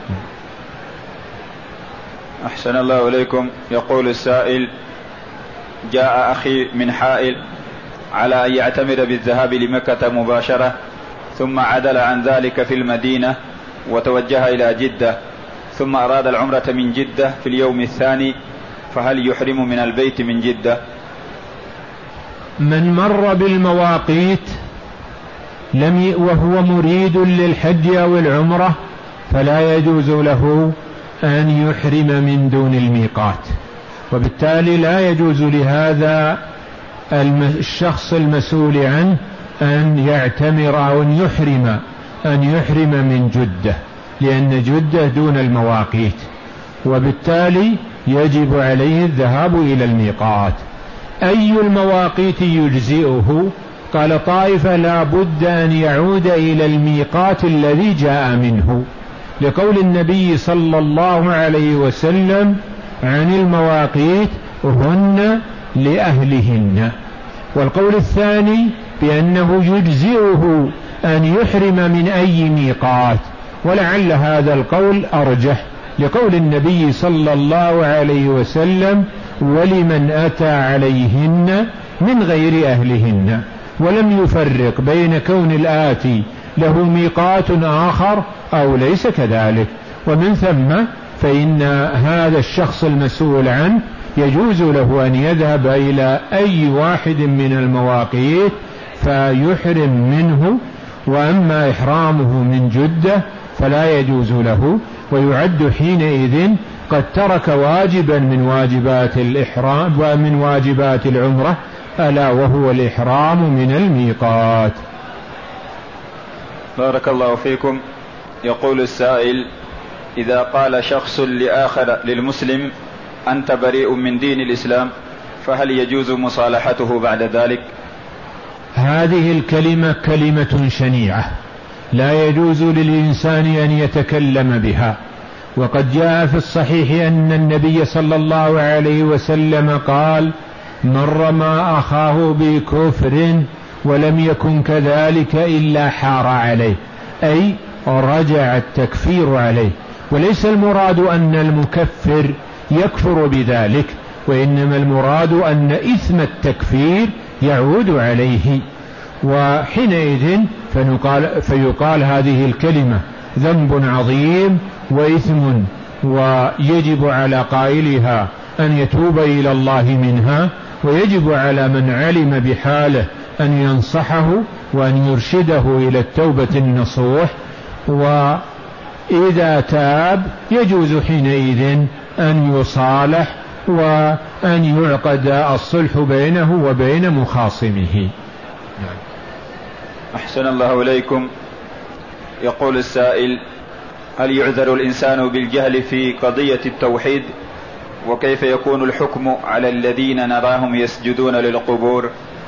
أحسن الله إليكم. يقول السائل جاء أخي من حائل على أن يعتمر بالذهاب لمكة مباشرة، ثم عدل عن ذلك في المدينة وتوجه إلى جدة، ثم أراد العمرة من جدة في اليوم الثاني، فهل يحرم من البيت من جدة؟ من مر بالمواقيت لم ي... وهو مريد للحج أو العمرة فلا يجوز له أن يحرم من دون الميقات، وبالتالي لا يجوز لهذا الشخص المسؤول عنه أن يعتمر أو أن يحرم أن يحرم من جدة، لأن جدة دون المواقيت، وبالتالي يجب عليه الذهاب إلى الميقات. أي المواقيت يجزئه؟ قال طائفة لا بد أن يعود إلى الميقات الذي جاء منه، لقول النبي صلى الله عليه وسلم عن المواقيت هن لأهلهن. والقول الثاني بأنه يجزئه أن يحرم من أي ميقات، ولعل هذا القول أرجح لقول النبي صلى الله عليه وسلم ولمن أتى عليهن من غير أهلهن، ولم يفرق بين كون الآتي له ميقات آخر أو ليس كذلك. ومن ثم فإن هذا الشخص المسؤول عنه يجوز له أن يذهب إلى أي واحد من المواقيت فيحرم منه، وأما إحرامه من جدة فلا يجوز له، ويعد حينئذ قد ترك واجبا من واجبات الإحرام ومن واجبات العمرة، ألا وهو الإحرام من الميقات. بارك الله فيكم. يقول السائل إذا قال شخص لآخر للمسلم أنت بريء من دين الإسلام فهل يجوز مصالحته بعد ذلك؟ هذه الكلمة كلمة شنيعة لا يجوز للإنسان أن يتكلم بها، وقد جاء في الصحيح أن النبي صلى الله عليه وسلم قال من رمى أخاه بكفر ولم يكن كذلك إلا حار عليه، أي رجع التكفير عليه. وليس المراد أن المكفر يكفر بذلك، وإنما المراد أن إثم التكفير يعود عليه، وحينئذ فنقال فيقال هذه الكلمة ذنب عظيم وإثم، ويجب على قائلها أن يتوب إلى الله منها، ويجب على من علم بحاله أن ينصحه وأن يرشده إلى التوبة النصوح. إذا تاب يجوز حينئذ أن يصالح وأن يعقد الصلح بينه وبين مخاصمه. أحسن الله إليكم. يقول السائل: هل يعذر الإنسان بالجهل في قضية التوحيد؟ وكيف يكون الحكم على الذين نراهم يسجدون للقبور؟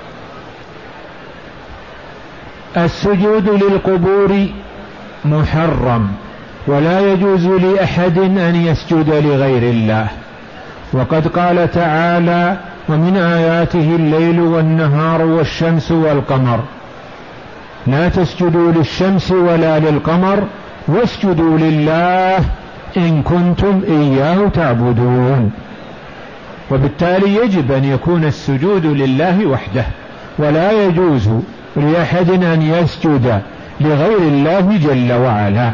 السجود للقبور محرم، ولا يجوز لأحد أن يسجد لغير الله، وقد قال تعالى: ومن آياته الليل والنهار والشمس والقمر، لا تسجدوا للشمس ولا للقمر واسجدوا لله إن كنتم إياه تعبدون. وبالتالي يجب أن يكون السجود لله وحده، ولا يجوز لأحد أن يسجد لغير الله جل وعلا.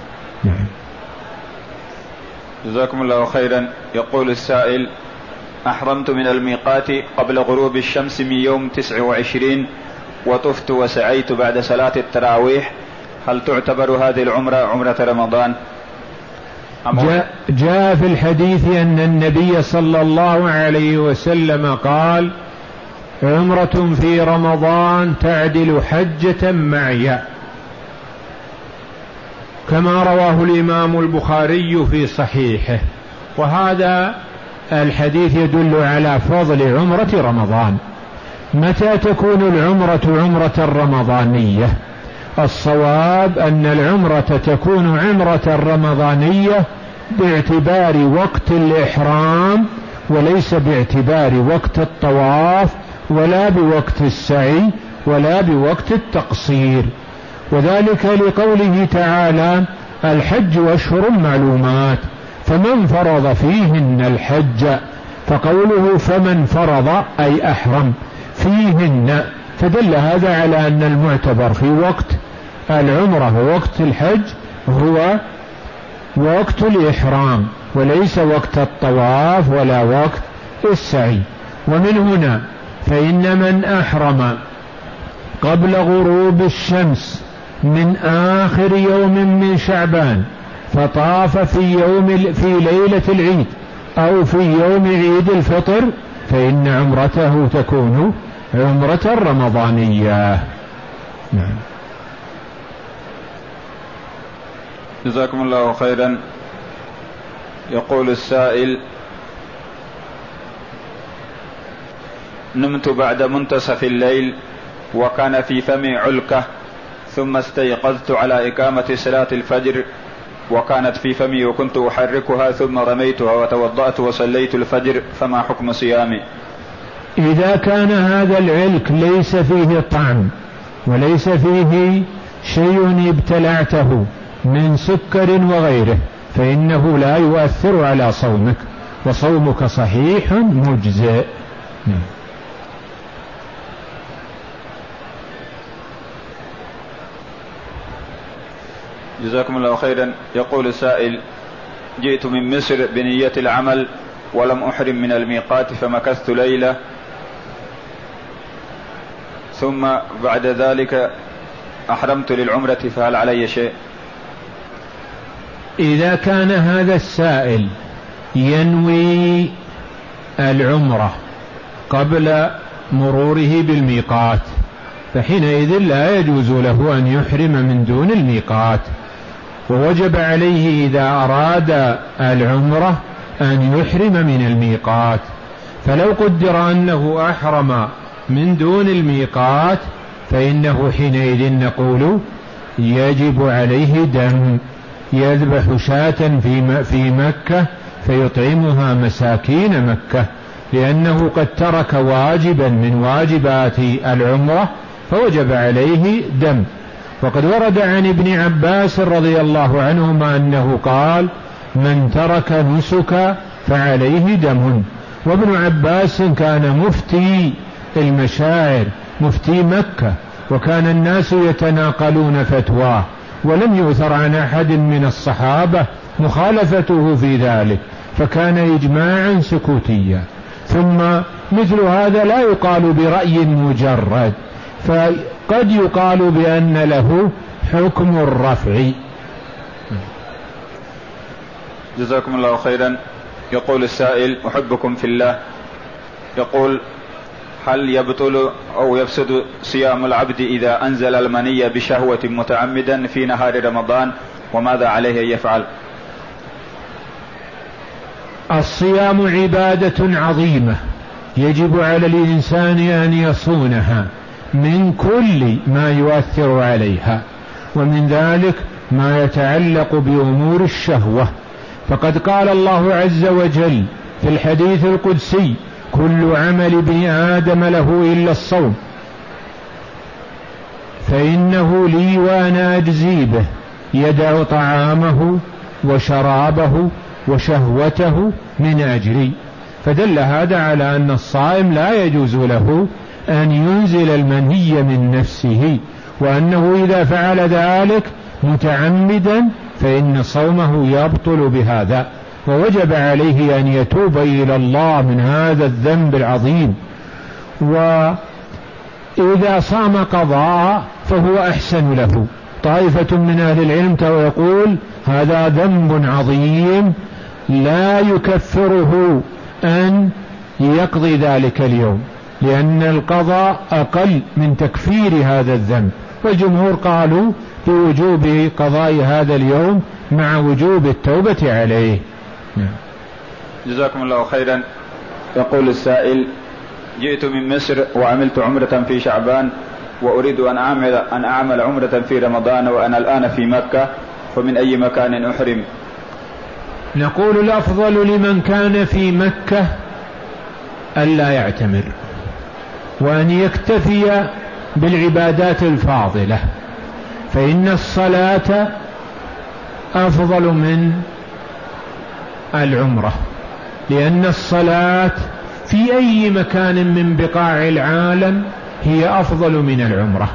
جزاكم الله خيرا. يقول السائل: أحرمت من الميقات قبل غروب الشمس من يوم تسع وعشرين وطفت وسعيت بعد صلاة التراويح، هل تعتبر هذه العمرة عمرة رمضان؟ جاء, جاء في الحديث أن النبي صلى الله عليه وسلم قال: عمرة في رمضان تعدل حجة معي، كما رواه الإمام البخاري في صحيحه. وهذا الحديث يدل على فضل عمرة رمضان. متى تكون العمرة عمرة رمضانية؟ الصواب أن العمرة تكون عمرة رمضانية باعتبار وقت الإحرام، وليس باعتبار وقت الطواف ولا بوقت السعي ولا بوقت التقصير، وذلك لقوله تعالى: الحج أشهر معلومات فمن فرض فيهن الحج، فقوله فمن فرض أي أحرم فيهن، فدل هذا على أن المعتبر في وقت العمرة ووقت الحج هو وقت الإحرام، وليس وقت الطواف ولا وقت السعي. ومن هنا فإن من أحرم قبل غروب الشمس من آخر يوم من شعبان فطاف في يوم في ليلة العيد أو في يوم عيد الفطر، فإن عمرته تكون عمرة رمضانية. نعم. جزاكم الله خيرا. يقول السائل: نمت بعد منتصف الليل وكان في فمي علكة، ثم استيقظت على إقامة صلاة الفجر وكانت في فمي وكنت أحركها، ثم رميتها وتوضأت وصليت الفجر، فما حكم صيامي؟ إذا كان هذا العلك ليس فيه طعم وليس فيه شيء ابتلعته من سكر وغيره فإنه لا يؤثر على صومك، وصومك صحيح مجزئ. جزاكم الله خيرا. يقول السائل: جئت من مصر بنية العمل ولم أحرم من الميقات، فمكثت ليلة، ثم بعد ذلك أحرمت للعمرة، فهل علي شيء؟ إذا كان هذا السائل ينوي العمرة قبل مروره بالميقات فحينئذ لا يجوز له أن يحرم من دون الميقات، ووجب عليه إذا أراد العمرة أن يحرم من الميقات. فلو قدر أنه أحرم من دون الميقات فإنه حينئذ نقول يجب عليه دم، يذبح شاة في مكة فيطعمها مساكين مكة، لأنه قد ترك واجبا من واجبات العمرة فوجب عليه دم. وقد ورد عن ابن عباس رضي الله عنهما أنه قال: من ترك نسك فعليه دم. وابن عباس كان مفتي المشاعر، مفتي مكة، وكان الناس يتناقلون فتواه، ولم يؤثر عن أحد من الصحابة مخالفته في ذلك، فكان إجماعا سكوتيا. ثم مثل هذا لا يقال برأي مجرد، فقد يقال بأن له حكم الرفع. جزاكم الله خيرا. يقول السائل: أحبكم في الله. يقول: هل يبطل أو يفسد صيام العبد إذا أنزل المني بشهوة متعمدا في نهار رمضان، وماذا عليه أن يفعل؟ الصيام عبادة عظيمة يجب على الإنسان أن يصونها من كل ما يؤثر عليها، ومن ذلك ما يتعلق بأمور الشهوة. فقد قال الله عز وجل في الحديث القدسي: كل عمل ابن آدم له إلا الصوم فإنه لي وأنا أجزي به، يدع طعامه وشرابه وشهوته من أجلي. فدل هذا على أن الصائم لا يجوز له أن ينزل المني من نفسه، وأنه إذا فعل ذلك متعمدا فإن صومه يبطل بهذا، ووجب عليه أن يتوب إلى الله من هذا الذنب العظيم. وإذا صام قضاء فهو أحسن له. طائفة من أهل العلم ويقول هذا ذنب عظيم لا يكفره أن يقضي ذلك اليوم، لأن القضاء أقل من تكفير هذا الذنب، والجمهور قالوا بوجوب قضاء هذا اليوم مع وجوب التوبة عليه. جزاكم الله خيرا. يقول السائل: جئت من مصر وعملت عمرة في شعبان، وأريد أن أعمل, أن أعمل عمرة في رمضان وأنا الآن في مكة، فمن أي مكان أحرم؟ نقول الأفضل لمن كان في مكة ألا يعتمر، وأن يكتفي بالعبادات الفاضلة، فإن الصلاة أفضل من العمرة، لأن الصلاة في أي مكان من بقاع العالم هي أفضل من العمرة،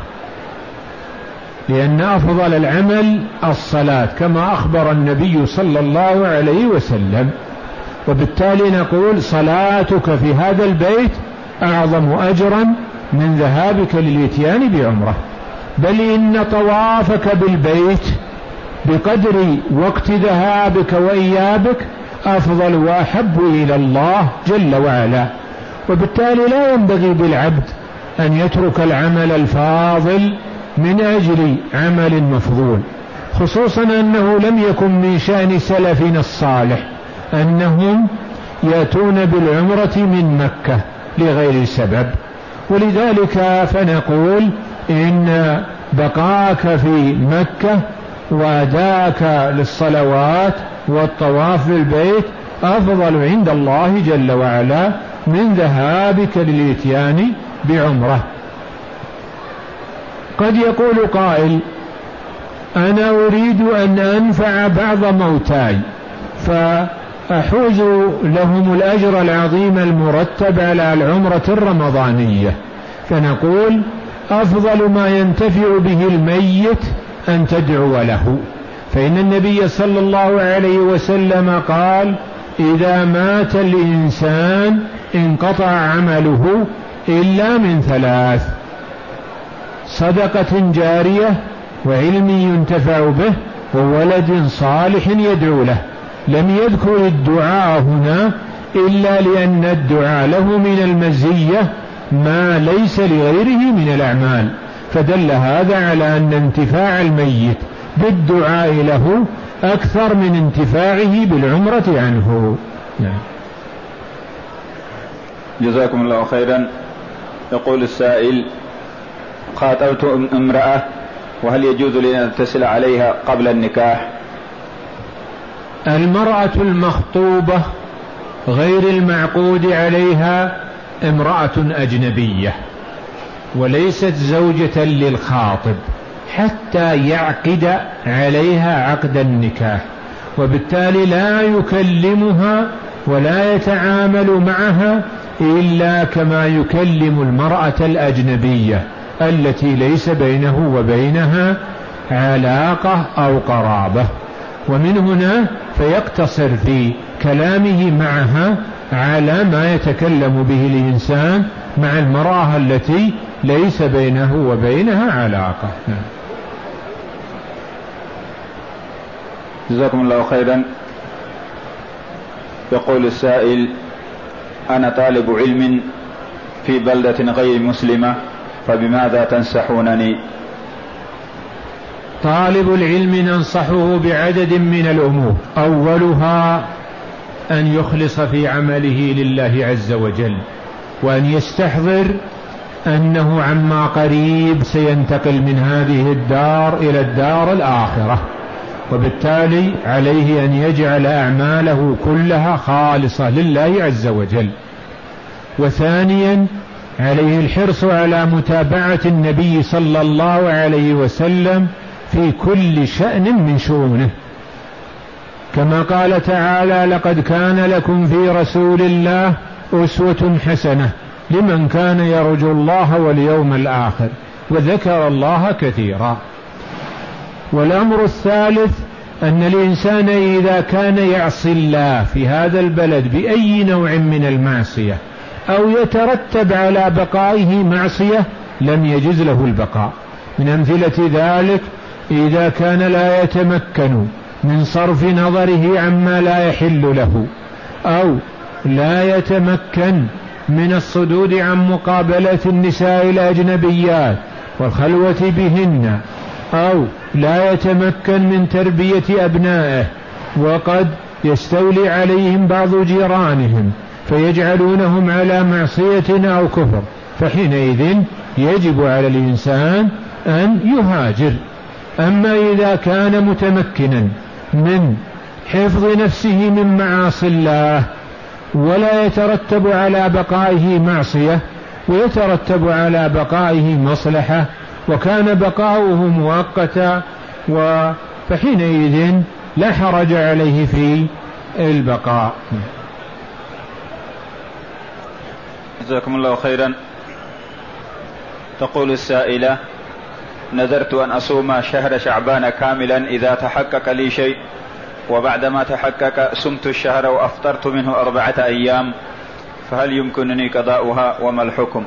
لأن أفضل العمل الصلاة كما أخبر النبي صلى الله عليه وسلم. وبالتالي نقول صلاتك في هذا البيت أعظم أجرا من ذهابك للإتيان بعمرة، بل إن طوافك بالبيت بقدر وقت ذهابك وإيابك أفضل وأحب إلى الله جل وعلا. وبالتالي لا ينبغي بالعبد أن يترك العمل الفاضل من أجل عمل مفضول، خصوصا أنه لم يكن من شأن سلفنا الصالح أنهم يأتون بالعمرة من مكة لغير سبب. ولذلك فنقول إن بقاك في مكة وأداك للصلوات والطواف بالبيت أفضل عند الله جل وعلا من ذهابك للإتيان بعمرة. قد يقول قائل: أنا أريد أن أنفع بعض موتاي فأحوز لهم الأجر العظيم المرتب على العمرة الرمضانية. فنقول أفضل ما ينتفع به الميت أن تدعو له، فإن النبي صلى الله عليه وسلم قال: إذا مات الإنسان انقطع عمله إلا من ثلاث: صدقة جارية، وعلم ينتفع به، وولد صالح يدعو له. لم يذكر الدعاء هنا إلا لأن الدعاء له من المزية ما ليس لغيره من الأعمال، فدل هذا على أن انتفاع الميت بالدعاء له أكثر من انتفاعه بالعمرة عنه. نعم. جزاكم الله خيرا. يقول السائل: خاطبت امرأة، وهل يجوز لي أن أتصل عليها قبل النكاح؟ المرأة المخطوبة غير المعقود عليها امرأة أجنبية وليست زوجة للخاطب حتى يعقد عليها عقد النكاح، وبالتالي لا يكلمها ولا يتعامل معها إلا كما يكلم المرأة الأجنبية التي ليس بينه وبينها علاقة أو قرابة. ومن هنا فيقتصر في كلامه معها على ما يتكلم به الإنسان مع المرأة التي ليس بينه وبينها علاقة. جزاكم الله خيرا. يقول السائل: أنا طالب علم في بلدة غير مسلمة، فبماذا تنصحونني؟ طالب العلم ننصحه بعدد من الأمور. أولها أن يخلص في عمله لله عز وجل، وأن يستحضر أنه عما قريب سينتقل من هذه الدار إلى الدار الآخرة، وبالتالي عليه أن يجعل أعماله كلها خالصة لله عز وجل. وثانيا عليه الحرص على متابعة النبي صلى الله عليه وسلم في كل شأن من شؤونه، كما قال تعالى: لقد كان لكم في رسول الله أسوة حسنة لمن كان يرجو الله واليوم الآخر، وذكر الله كثيرا. والأمر الثالث أن الإنسان إذا كان يعصي الله في هذا البلد بأي نوع من المعصية أو يترتب على بقائه معصية لم يجز له البقاء. من أمثلة ذلك إذا كان لا يتمكن من صرف نظره عما لا يحل له، أو لا يتمكن من الصدود عن مقابلة النساء الأجنبيات والخلوة بهن، أو لا يتمكن من تربية أبنائه وقد يستولي عليهم بعض جيرانهم فيجعلونهم على معصية أو كفر، فحينئذ يجب على الإنسان أن يهاجر. أما إذا كان متمكنا من حفظ نفسه من معاصي الله ولا يترتب على بقائه معصية ويترتب على بقائه مصلحة وكان بقاؤه مؤقتا، فحينئذ لا حرج عليه في البقاء. جزاكم الله خيرا. تقول السائلة: نذرت أن أصوم شهر شعبان كاملا إذا تحقق لي شيء، وبعدما تحقق صمت الشهر وأفطرت منه أربعة أيام، فهل يمكنني قضاؤها وما الحكم؟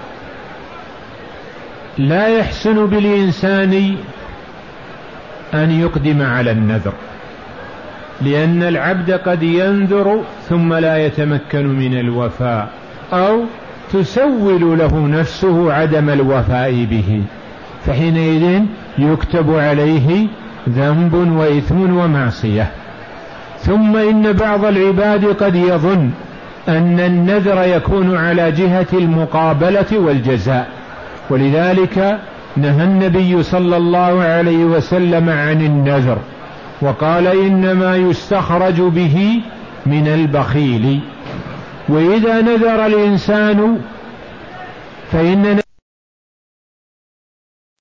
لا يحسن بالإنسان أن يقدم على النذر، لأن العبد قد ينذر ثم لا يتمكن من الوفاء، أو تسول له نفسه عدم الوفاء به، فحينئذ يكتب عليه ذنب وإثم ومعصية. ثم إن بعض العباد قد يظن أن النذر يكون على جهة المقابلة والجزاء، ولذلك نهى النبي صلى الله عليه وسلم عن النذر وقال: إنما يستخرج به من البخيل. وإذا نذر الإنسان فإن